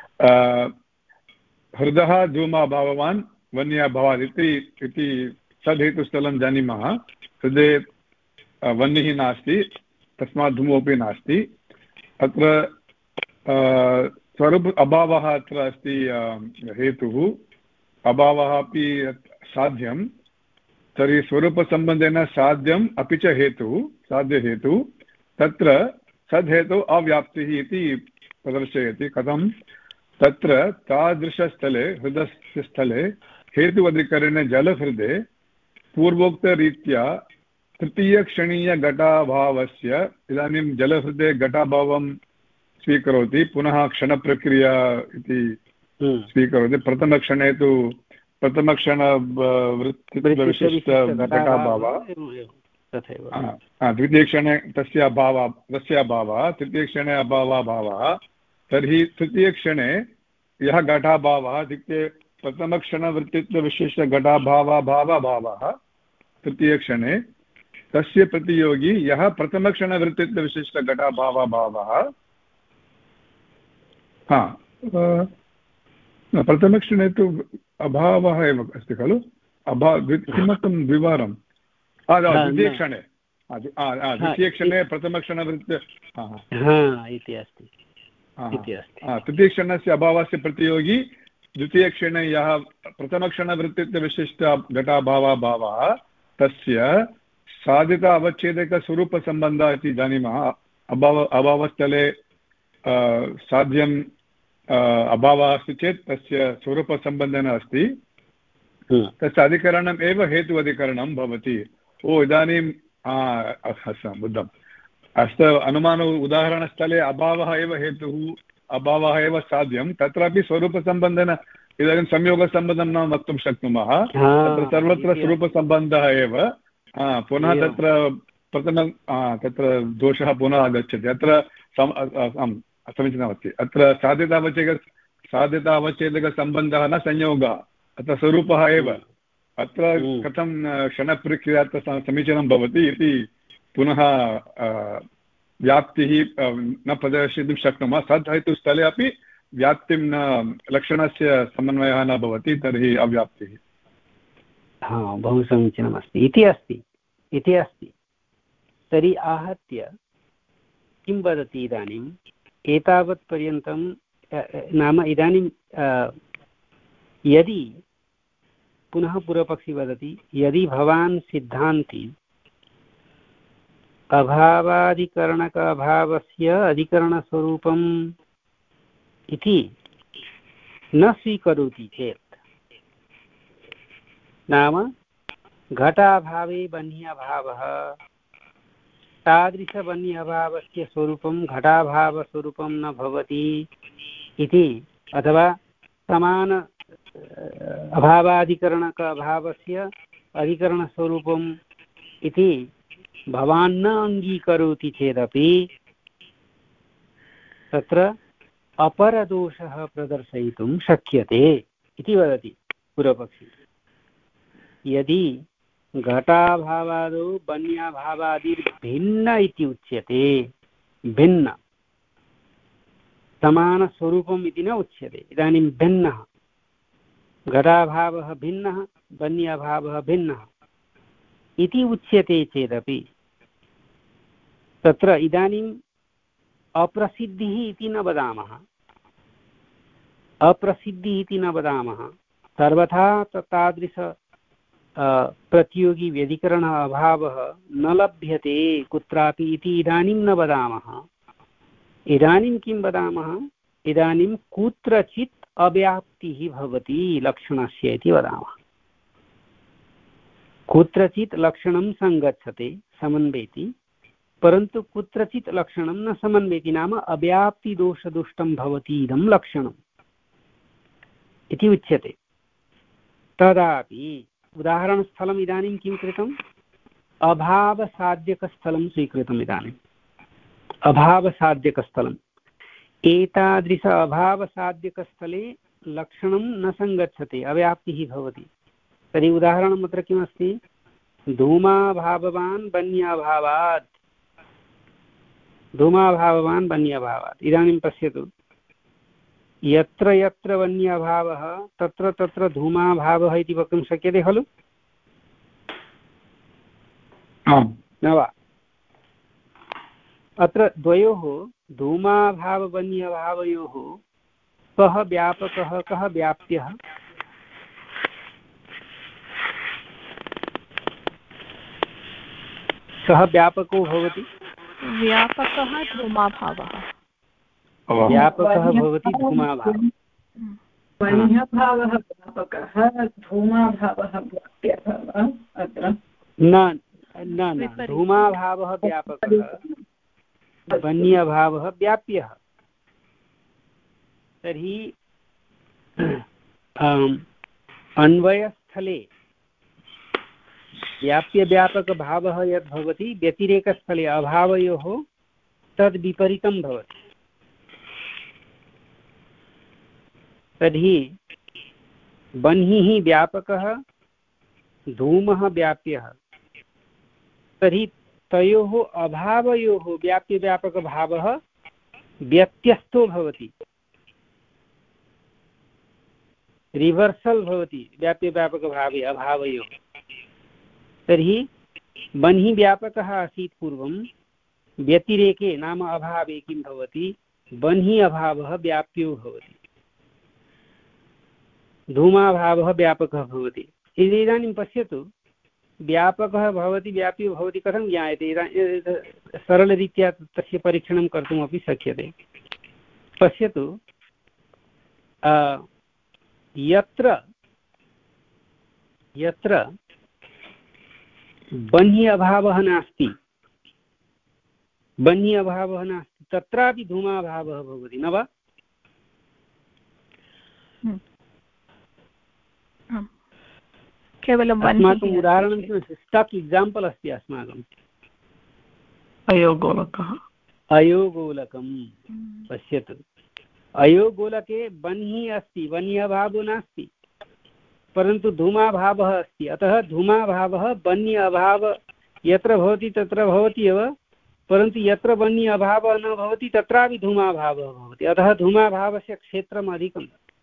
हृदः धूमाभाववान् वन्याभावात् इति तद्हेतुस्थलं जानीमः। हृदे वह्निः नास्ति, तस्मात् धूमोऽपि नास्ति। अत्र स्वरूप अभावः अत्र अस्ति हेतुः, अभावः अपि साध्यं। तर्हि स्वरूपसम्बन्धेन साध्यम् अपि च हेतुः, साध्यहेतुः, तत्र सद्हेतौ अव्याप्तिः इति प्रदर्शयति। कथं? तत्र तादृशस्थले हृदस्य स्थले हेतुवधिकरणे जलहृदे पूर्वोक्तरीत्या तृतीयक्षणीयघटाभावस्य, इदानीं जलहृदे घटाभावं स्वीकरोति, पुनः क्षणप्रक्रिया इति स्वीकरोति। प्रथमक्षणे तु प्रथमक्षणवृत्तिविशिष्टघटाभावः, द्वितीयक्षणे तस्य अभावः तस्य अभावः, तृतीयक्षणे अभावाभावः। तर्हि तृतीयक्षणे यः घटाभावः इत्युक्ते प्रथमक्षणवृत्तित्वविशिष्टघटाभावाभावभावः तृतीयक्षणे तस्य प्रतियोगी यः प्रथमक्षणवृत्तित्वविशिष्टघटाभावभावः हा प्रथमक्षणे तु अभावः एव अस्ति खलु अभा किमर्थं द्विवारं द्वितीयक्षणे द्वितीयक्षणे प्रथमक्षणवृत्ति इति अस्ति तृतीयक्षणस्य अभावस्य प्रतियोगी द्वितीयक्षणे यः प्रथमक्षणवृत्तित्वविशिष्टघटाभावभावः तस्य साधित अवच्छेदकस्वरूपसम्बन्धः इति जानीमः अभाव अभावस्थले साध्यं अभावः अस्ति चेत् तस्य स्वरूपसम्बन्धेन अस्ति तस्य अधिकरणम् एव हेतु अधिकरणं भवति ओ इदानीं बुद्धम् अस्त अनुमान उदाहरणस्थले अभावः एव हेतुः अभावः एव साध्यं तत्रापि स्वरूपसम्बन्धेन इदानीं संयोगसम्बन्धं न वक्तुं शक्नुमः तत्र सर्वत्र स्वरूपसम्बन्धः एव पुनः तत्र प्रथम तत्र दोषः पुनः आगच्छति अत्र समीचीनमस्ति अत्र साध्यतावच्छेद साध्यतावच्छेदकसम्बन्धः न संयोगः अत्र स्वरूपः एव अत्र कथं क्षणप्रक्रिया समीचीनं भवति इति पुनः व्याप्तिः न प्रदर्शयितुं शक्नुमः सद् हेतुस्थले अपि व्याप्तिं न लक्षणस्य समन्वयः न भवति तर्हि अव्याप्तिः हा बहु समीचीनमस्ति इति अस्ति इति अस्ति तर्हि आहत्य किं वदति इदानीम् एतावत्पर्यन्तं नाम इदानीं यदि पुनः पूर्वपक्षी वदति यदि भवान् सिद्धान्ति अभावादिकरणक अभावस्य अधिकरणस्वरूपम् इति न स्वीकरोति चेत् नाम घटाभावे बन्ह्यभावः तादृशबन्ह्यभावस्य स्वरूपं घटाभावस्वरूपं न भवति इति अथवा समान अभावाधिकरणक अभावस्य अधिकरणस्वरूपम् इति भवान् न अङ्गीकरोति चेदपि तत्र अपरदोषः प्रदर्शयितुं शक्यते इति वदति पूर्वपक्षी यदि घटाभावादौ बन्याभावादिर्भिन्न इति उच्यते भिन्न समानस्वरूपम् इति न उच्यते इदानीं भिन्नः घटाभावः भिन्नः बन्याभावः भिन्नः इति उच्यते चेदपि तत्र इदानीम् अप्रसिद्धिः इति न वदामः अप्रसिद्धिः इति न वदामः सर्वथा तादृश प्रतियोगी व्यधिकरण अभावः न लभ्यते कुत्रापि इति इदानीं न वदामः इदानीं किं वदामः इदानीं कुत्रचित् अव्याप्तिः भवति लक्षणस्य इति वदामः कुत्रचित् लक्षणं संगच्छते समन्वयति परन्तु कुत्रचित् लक्षणं न समन्वयति नाम अव्याप्तिदोषदुष्टं भवति इदं लक्षणम् इति उच्यते तदापि उदाहरणस्थलम् इदानीं किं कृतम् अभावसाध्यकस्थलं स्वीकृतम् इदानीम् अभावसाध्यकस्थलम् एतादृश अभावसाध्यकस्थले लक्षणं न संगच्छते अव्याप्तिः भवति तर्हि उदाहरणम् अत्र किमस्ति धूमाभाववान् बन्याभावात् धूमाभाववान् बन्याभावात् इदानीं पश्यतु यत्र यत्र वन्यभावः तत्र तत्र धूमाभावः इति वक्तुं शक्यते खलु न वा अत्र द्वयोः धूमाभाववन्यभावयोः कः व्यापकः कः व्याप्यः कः व्यापको भवति व्यापकः धूमाभावः व्यापकः भवति धूमाभावः वन्यभावः व्यापकः धूमाभावः व्याप्यः वा अत्र न न न धूमाभावः व्यापकः वन्यभावः व्याप्यः तर्हि अन्वयस्थले व्याप्यव्यापकभावः यद् भवति व्यतिरेकस्थले अभावयोः तद् विपरीतं भवति तर्हि बन्हिः व्यापकः धूमः व्याप्यः तर्हि तयोः अभावयोः व्याप्यव्यापकभावः व्यत्यस्तो भवति, रिवर्सल् भवति व्याप्यव्यापकभावे अभावयोः। तर्हि बन्हि व्यापकः आसीत् पूर्वं, व्यतिरेके नाम अभावे किं भवति, बन्हि अभावः व्याप्यो भवति, धूमाभावः व्यापकः भवति। इदानीं पश्यतु, व्यापकः भवति व्याप्यो भवति कथं ज्ञायते? सरलरीत्या तस्य परीक्षणं कर्तुमपि शक्यते। पश्यतु, यत्र यत्र बन्हि अभावः नास्ति, बन्हि अभावः नास्ति तत्रापि धूमाभावः भवति, न वा? केवलम् अस्माकम् उदाहरणं किमस्ति? स्टक् एक्साम्पल् अस्ति अस्माकम्, अयोगोलकः अयोगोलकं पश्यतु, अयोगोलके बन्हि अस्ति, बन्हि अभावो नास्ति, परन्तु धूमाभावः अस्ति। अतः धूमाभावः बन्हि अभाव यत्र भवति तत्र भवति एव, परन्तु यत्र बन्हि अभावः न भवति तत्रापि धूमाभावः भवति। अतः धूमाभावस्य क्षेत्रम् अधिकम्,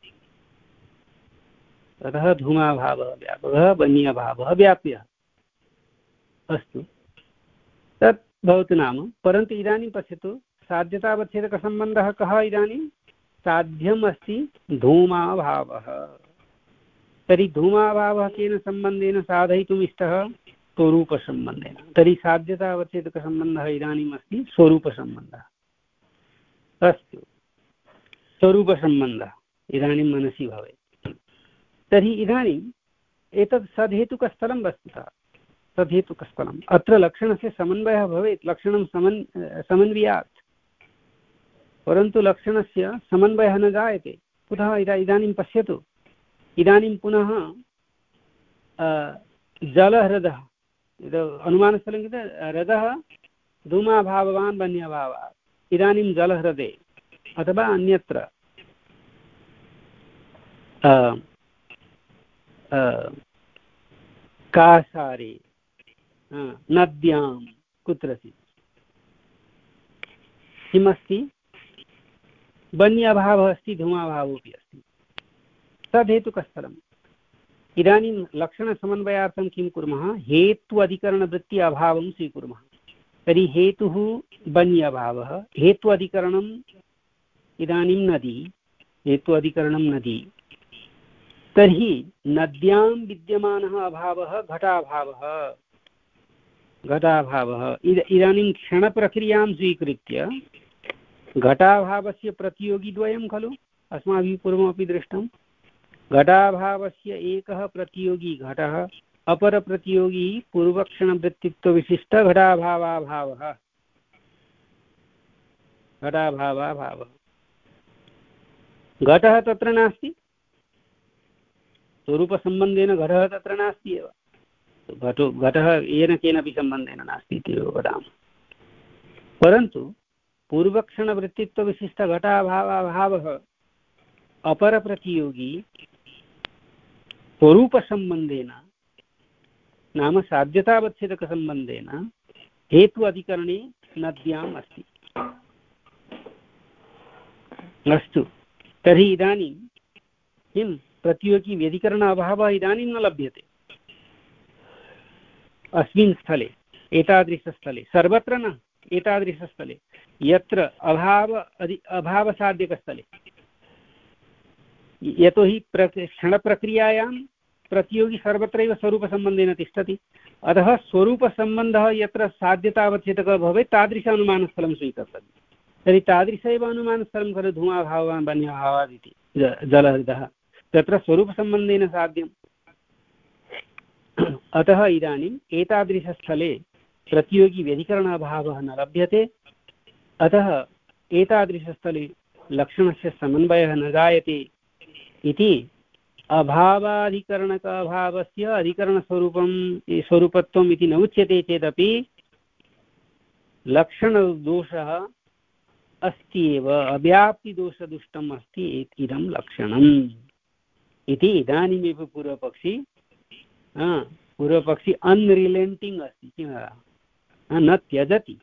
अतः धूमाभावः व्यापकः, बन्हि अभावः व्याप्यः। अस्तु, तत् भवतु नाम। परन्तु इदानीं पश्यतु, साध्यतावच्छेदकसम्बन्धः कः? इदानीं साध्यम् अस्ति धूमाभावः। तर्हि धूमाभावः केन सम्बन्धेन साधयितुम् इष्टः? स्वरूपसम्बन्धेन। तर्हि साध्यतावच्छेदकसम्बन्धः इदानीम् अस्ति स्वरूपसम्बन्धः। अस्तु, स्वरूपसम्बन्धः इदानीं मनसि भवेत्। तर्हि इदानीम् एतत् सद्धेतुकस्थलं वस्तुतः, सद्धेतुकस्थलम्। अत्र लक्षणस्य समन्वयः भवेत्, लक्षणं समन् समन्वयात्, परन्तु लक्षणस्य समन्वयः न जायते। कुतः? इदा इदानीं पश्यतु, इदानीं पुनः जलह्रदः, अनुमानस्थलं कृते हृदः धूमाभाववान् बन्यभावात्, इदानीं जलह्रदे अथवा अन्यत्र कासारे, नद्यां कुत्रचित् किमस्ति? बन्यभावः अस्ति, धूमाभावोऽपि अस्ति, तद्धेतुकस्थलम्। इदानीं लक्षणसमन्वयार्थं किं कुर्मः? हेतु अधिकरणवृत्ति अभावं स्वीकुर्मः। तर्हि हेतुः बन्यभावः, हेतु अधिकरणम् इदानीं नदी, हेतु अधिकरणं नदी। तर्हि नद्यां विद्यमानः अभावः घटाभावः, घटाभावः। इद इदानीं क्षणप्रक्रियां स्वीकृत्य घटाभावस्य प्रतियोगिद्वयं खलु अस्माभिः पूर्वमपि दृष्टं। घटाभावस्य एकः प्रतियोगी घटः, अपरप्रतियोगी पूर्वक्षणवृत्तित्वविशिष्ट घटाभावाभावः, घटाभावाभावः। घटः तत्र नास्ति, स्वरूपसम्बन्धेन घटः तत्र नास्ति एव। घटो घटः येन केनापि सम्बन्धेन नास्ति इति एव वदामः। परन्तु पूर्वक्षणवृत्तित्वविशिष्ट घटाभावाभावः अपरप्रतियोगी स्वरूपसम्बन्धेन नाम साध्यतावच्छेदकसम्बन्धेन हेतु अधिकरणे नद्याम् अस्ति। अस्तु, तर्हि इदानीं किं प्रतियोगी व्यधिकरण अभावः इदानीं न लभ्यते अस्मिन् स्थले, एतादृशस्थले, सर्वत्र न, एतादृशस्थले यत्र अभाव अधि अभावसाध्यकस्थले। यतोहि क्षणप्रक्रियायां प्रतियोगी सर्वत्रैव स्वरूपसम्बन्धेन तिष्ठति। अतः स्वरूपसम्बन्धः यत्र साध्यतावच्छेदकः भवेत् तादृश अनुमानस्थलं स्वीकर्तव्यं। तर्हि तादृश एव अनुमानस्थलं खलु धूमाभावान् बन्यभावात् इति जलहृदः, तत्र स्वरूपसम्बन्धेन साध्यम्। अतः इदानीम् एतादृशस्थले प्रतियोगी व्यधिकरण अभावः न लभ्यते। अतः एतादृशस्थले लक्षणस्य समन्वयः न जायते इति अभावाधिकरणक अभावस्य अधिकरणस्वरूपं स्वरूपत्वम् इति न उच्यते चेदपि लक्षणदोषः अस्ति एव, अव्याप्तिदोषदुष्टम् अस्ति इदं लक्षणम् इति इदानीमेव पूर्वपक्षी पूर्वपक्षी अनरिलेण्टिङ्ग् अस्ति। किं न त्यजति।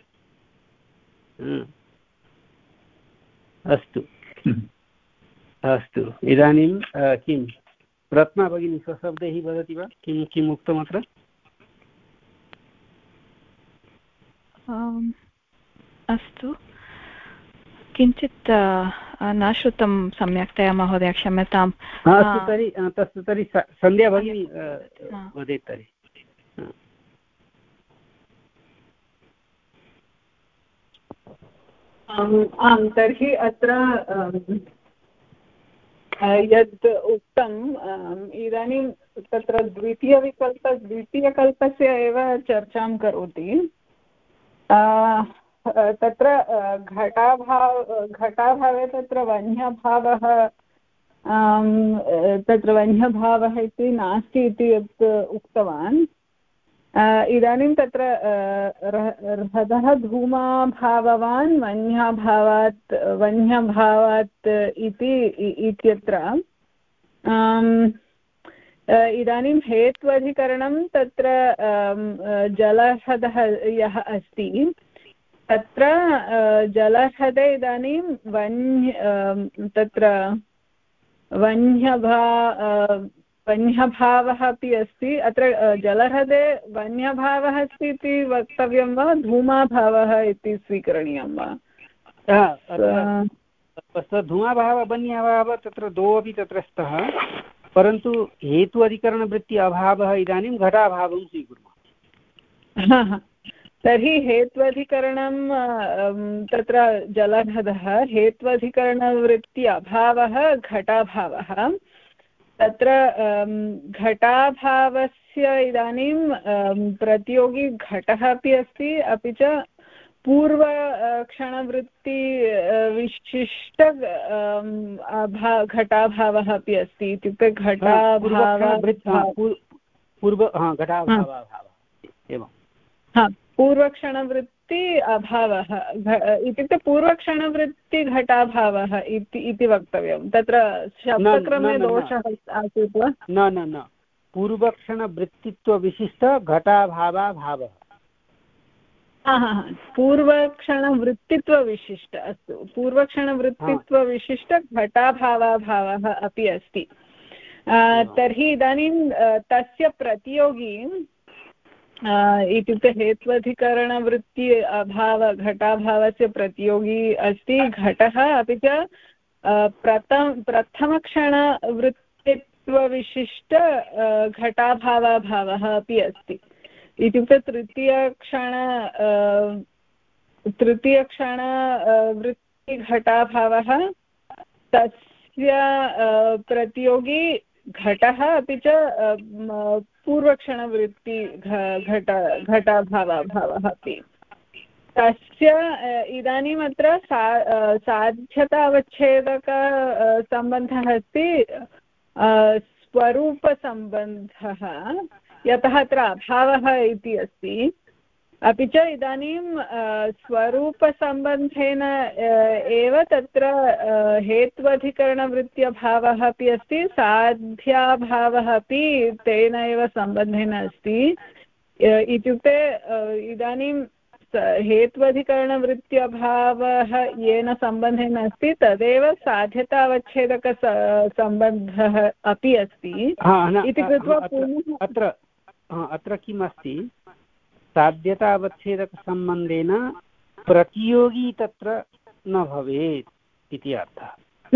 अस्तु अस्तु, इदानीं किं रत्ना भगिनी स्वशब्दैः वदति वा, किं किम् उक्तम् अत्र? अस्तु, किञ्चित् न श्रुतं सम्यक्तया महोदय, क्षम्यताम्। अस्तु तर्हि तस्तु तर्हि सन्ध्या भगिनी वदेत् तर्हि। आम्, तर्हि अत्र यद् उक्तम् इदानीं तत्र द्वितीयविकल्प द्वितीयकल्पस्य एव चर्चां करोति। तत्र घटाभाव घटाभावे तत्र वह्न्यभावः तत्र वह्न्यभावः इति नास्ति इति यत् उक्तवान्। इदानीं तत्र ह्रदः धूमाभाववान् वह्न्यभावात् वह्न्यभावात् इति इत्यत्र इदानीं हेत्वधिकरणं तत्र जलह्रदः यः अस्ति तत्र जलह्रदे इदानीं वह्न्य तत्र वह्न्यभा वह्न्यभावः अपि अस्ति। अत्र जलह्रदे वह्न्यभावः अस्ति इति वक्तव्यं वा धूमाभावः इति स्वीकरणीयं वा? धूमाभावः वह्न्यभावः तत्र द्वौ अपि तत्र स्तः, परन्तु हेतु अधिकरणवृत्ति अभावः इदानीं घटाभावं स्वीकुर्मः। तर्हि हेत्वधिकरणं तत्र जलह्रदः, हेत्वधिकरणवृत्ति अभावः घटाभावः। तत्र घटाभावस्य इदानीं प्रतियोगी घटः अपि अस्ति, अपि च पूर्वक्षणवृत्ति विशिष्ट घटाभावः अपि अस्ति। इत्युक्ते घटाभावः पूर्व घटाभावः एवं पूर्वक्षणवृत्ति अभावः इत्युक्ते पूर्वक्षणवृत्ति घटाभावः इति वक्तव्यं। तत्र शब्दक्रमे दोषः आसीत् वा? न न न पूर्वक्षणवृत्तित्वविशिष्ट घटाभावः। हा हा पूर्वक्षणवृत्तित्वविशिष्ट, अस्तु, पूर्वक्षणवृत्तित्वविशिष्ट घटाभावभावः अपि अस्ति। तर्हि इदानीं तस्य प्रतियोगी इत्युक्ते हेत्वधिकरणवृत्ति अभाव घटाभावस्य प्रतियोगी अस्ति घटः, अपि च प्रथम प्रथमक्षणवृत्तित्वविशिष्ट घटाभावभावः अपि अस्ति। इत्युक्ते तृतीयक्षण तृतीयक्षणवृत्तिघटाभावः तस्य प्रतियोगी घटः, अपि च पूर्वक्षणवृत्ति घट घटाभावभावः अपि। तस्य इदानीम् अत्र सा साध्यतावच्छेदक सम्बन्धः अस्ति स्वरूपसम्बन्धः, यतः अत्र अभावः इति अस्ति। अपि च इदानीं स्वरूपसम्बन्धेन एव तत्र हेत्वधिकरणवृत्त्यभावः अपि अस्ति, साध्याभावः अपि तेन एव सम्बन्धेन अस्ति। इत्युक्ते इदानीं हेत्वधिकरणवृत्त्यभावः येन सम्बन्धेन अस्ति तदेव साध्यतावच्छेदक सम्बन्धः अपि अस्ति इति कृत्वा पुनः अत्र अत्र किम् अस्ति, साध्यतावच्छेदकसम्बन्धेन प्रतियोगी तत्र न भवेत् इति अर्थः।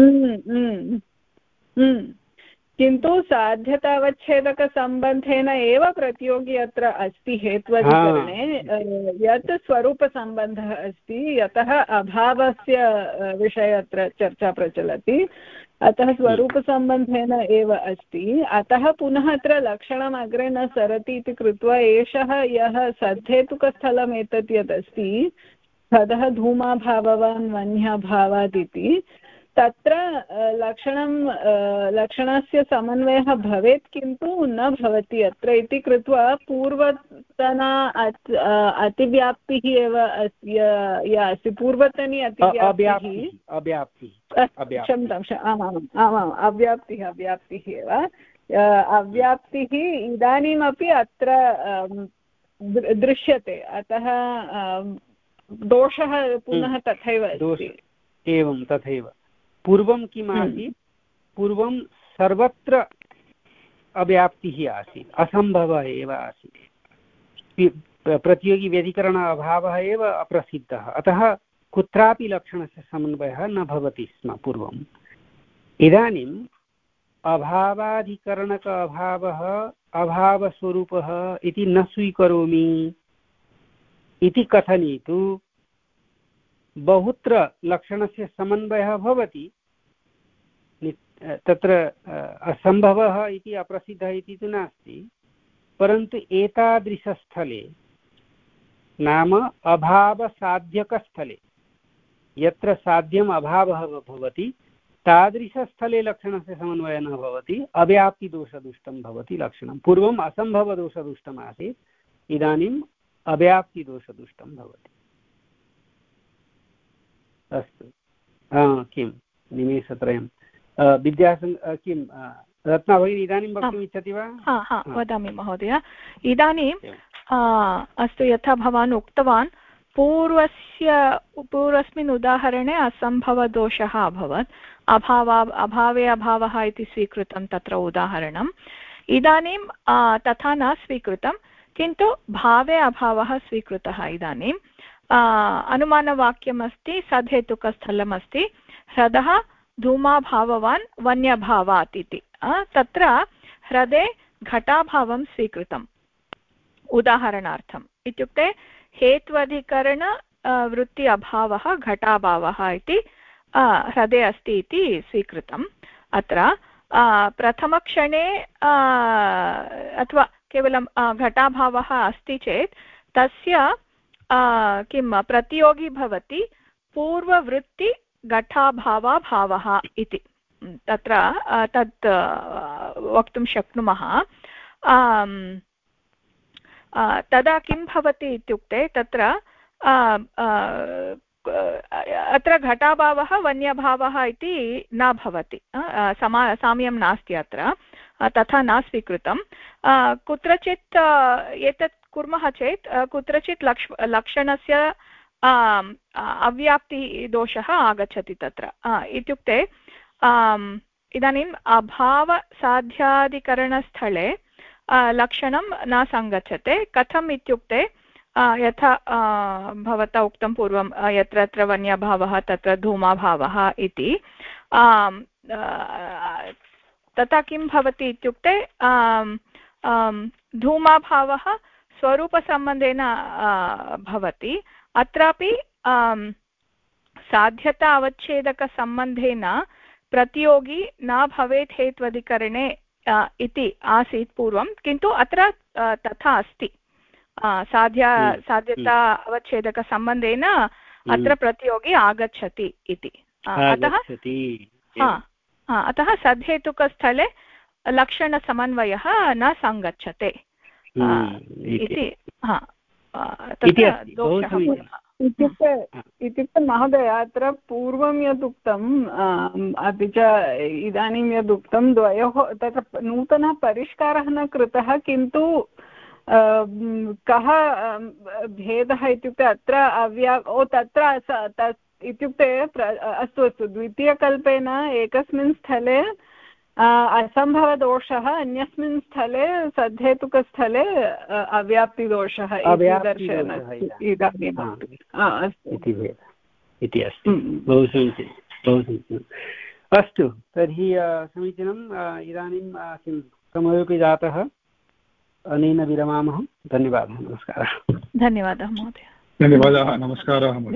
किन्तु साध्यतावच्छेदकसम्बन्धेन एव प्रतियोगी अत्र अस्ति हेत्वधिकरणे, यत् स्वरूपसम्बन्धः अस्ति, यतः अभावस्य विषये अत्र चर्चा प्रचलति, अतः स्वरूपसम्बन्धेन एव अस्ति। अतः पुनः अत्र लक्षणम् अग्रे न सरति इति कृत्वा एषः यः सद्धेतुकस्थलम् एतत् यदस्ति ततः धूमाभाववान् वह्न्यभावात् इति, तत्र लक्षणं लक्षणस्य समन्वयः भवेत् किन्तु न भवति अत्र इति कृत्वा पूर्वतना अतिव्याप्तिः एव या अस्ति, पूर्वतनी अतिव्याप्तिः, क्षम्यतां आमाम् आमाम् अव्याप्तिः अव्याप्तिः एव अव्याप्तिः इदानीमपि अत्र दृश्यते, अतः दोषः पुनः तथैव अस्ति। एवं तथैव पूर्वं किम् आसीत्, पूर्वं सर्वत्र अव्याप्तिः आसीत्, असम्भवः एव आसीत्, प्रतियोगिव्यतिकरण अभावः एव अप्रसिद्धः, अतः कुत्रापि लक्षणस्य समन्वयः न भवति स्म पूर्वम्। इदानीम् अभावाधिकरणक अभावः अभावस्वरूपः इति न स्वीकरोमि इति कथने तु बहुत्र लक्षणस्य समन्वयः भवति, तत्र असम्भवः इति अप्रसिद्धः इति तु नास्ति, परन्तु एतादृशस्थले नाम अभावसाध्यकस्थले यत्र साध्यम् अभावः भवति तादृशस्थले लक्षणस्य समन्वयः न भवति, अव्याप्तिदोषदुष्टं भवति लक्षणं। पूर्वम् असम्भवदोषदुष्टम् आसीत्, इदानीम् अव्याप्तिदोषदुष्टं भवति। अस्तु, किं निमेषत्रयं विद्यासं किं रत्ना भगिनी इदानीं वक्तुम् इच्छति वा? हा हा वदामि महोदय। इदानीं अस्तु, यथा भवान् उक्तवान् पूर्वस्य पूर्वस्मिन् उदाहरणे असम्भवदोषः अभवत्, अभावा अभावे अभावः इति स्वीकृतं तत्र उदाहरणम्। इदानीं तथा न स्वीकृतं, किन्तु भावे अभावः स्वीकृतः। इदानीम् अनुमानवाक्यमस्ति, सद्धेतुकस्थलमस्ति, ह्रदः धूमाभाववान् वन्यभावात् इति। तत्र ह्रदे घटाभावं स्वीकृतम् उदाहरणार्थम्, इत्युक्ते हेत्वधिकरण वृत्ति अभावः घटाभावः इति ह्रदे अस्ति इति स्वीकृतम्। अत्र प्रथमक्षणे अथवा केवलं घटाभावः अस्ति चेत् तस्य किं प्रतियोगी भवति पूर्ववृत्ति घटाभावा भावः इति, तत्र तत् वक्तुं शक्नुमः। तदा किं भवति इत्युक्ते तत्र अत्र घटाभावः वन्यभावः इति न भवति, समा साम्यं नास्ति, अत्र तथा न स्वीकृतं। कुत्रचित् एतत् कुर्मः चेत् कुत्रचित् लक्ष लक्षणस्य अव्याप्तिदोषः आगच्छति तत्र, इत्युक्ते इदानीम् अभावसाध्यादिकरणस्थले लक्षणं न सङ्गच्छते। कथम् इत्युक्ते यथा भवता उक्तं पूर्वं, यत्र यत्र वन्यभावः तत्र धूमाभावः इति, तथा किं भवति इत्युक्ते धूमाभावः स्वरूपसम्बन्धेन भवति, अत्रापि साध्यता अवच्छेदकसम्बन्धेन प्रतियोगी न भवेत् हेत्वधिकरणे इति आसीत् पूर्वं, किन्तु अत्र तथा अस्ति, साध्या साध्यता अवच्छेदकसम्बन्धेन अत्र प्रतियोगी आगच्छति इति। अतः अतः सद्धेतुकस्थले लक्षणसमन्वयः न सङ्गच्छते इति। इत्युक्ते इत्युक्ते महोदय, अत्र पूर्वं यदुक्तम् अपि च इदानीं यदुक्तं द्वयोः तत्र नूतनः परिष्कारः न कृतः, किन्तु कः भेदः इत्युक्ते अत्र अव्या ओ तत्र इत्युक्ते अस्तु अस्तु द्वितीयकल्पेन एकस्मिन् स्थले असम्भवदोषः, अन्यस्मिन् स्थले सद्धेतुकस्थले अव्याप्तिदोषः इति दर्शनम् इति अस्ति। बहु समीचीनं, बहु समीचीनम्। अस्तु, तर्हि समीचीनम्। इदानीं किं समयोपि जातः, अनेन विरमामः। धन्यवादः, नमस्कारः। धन्यवादः महोदय। धन्यवादाः, नमस्कारः।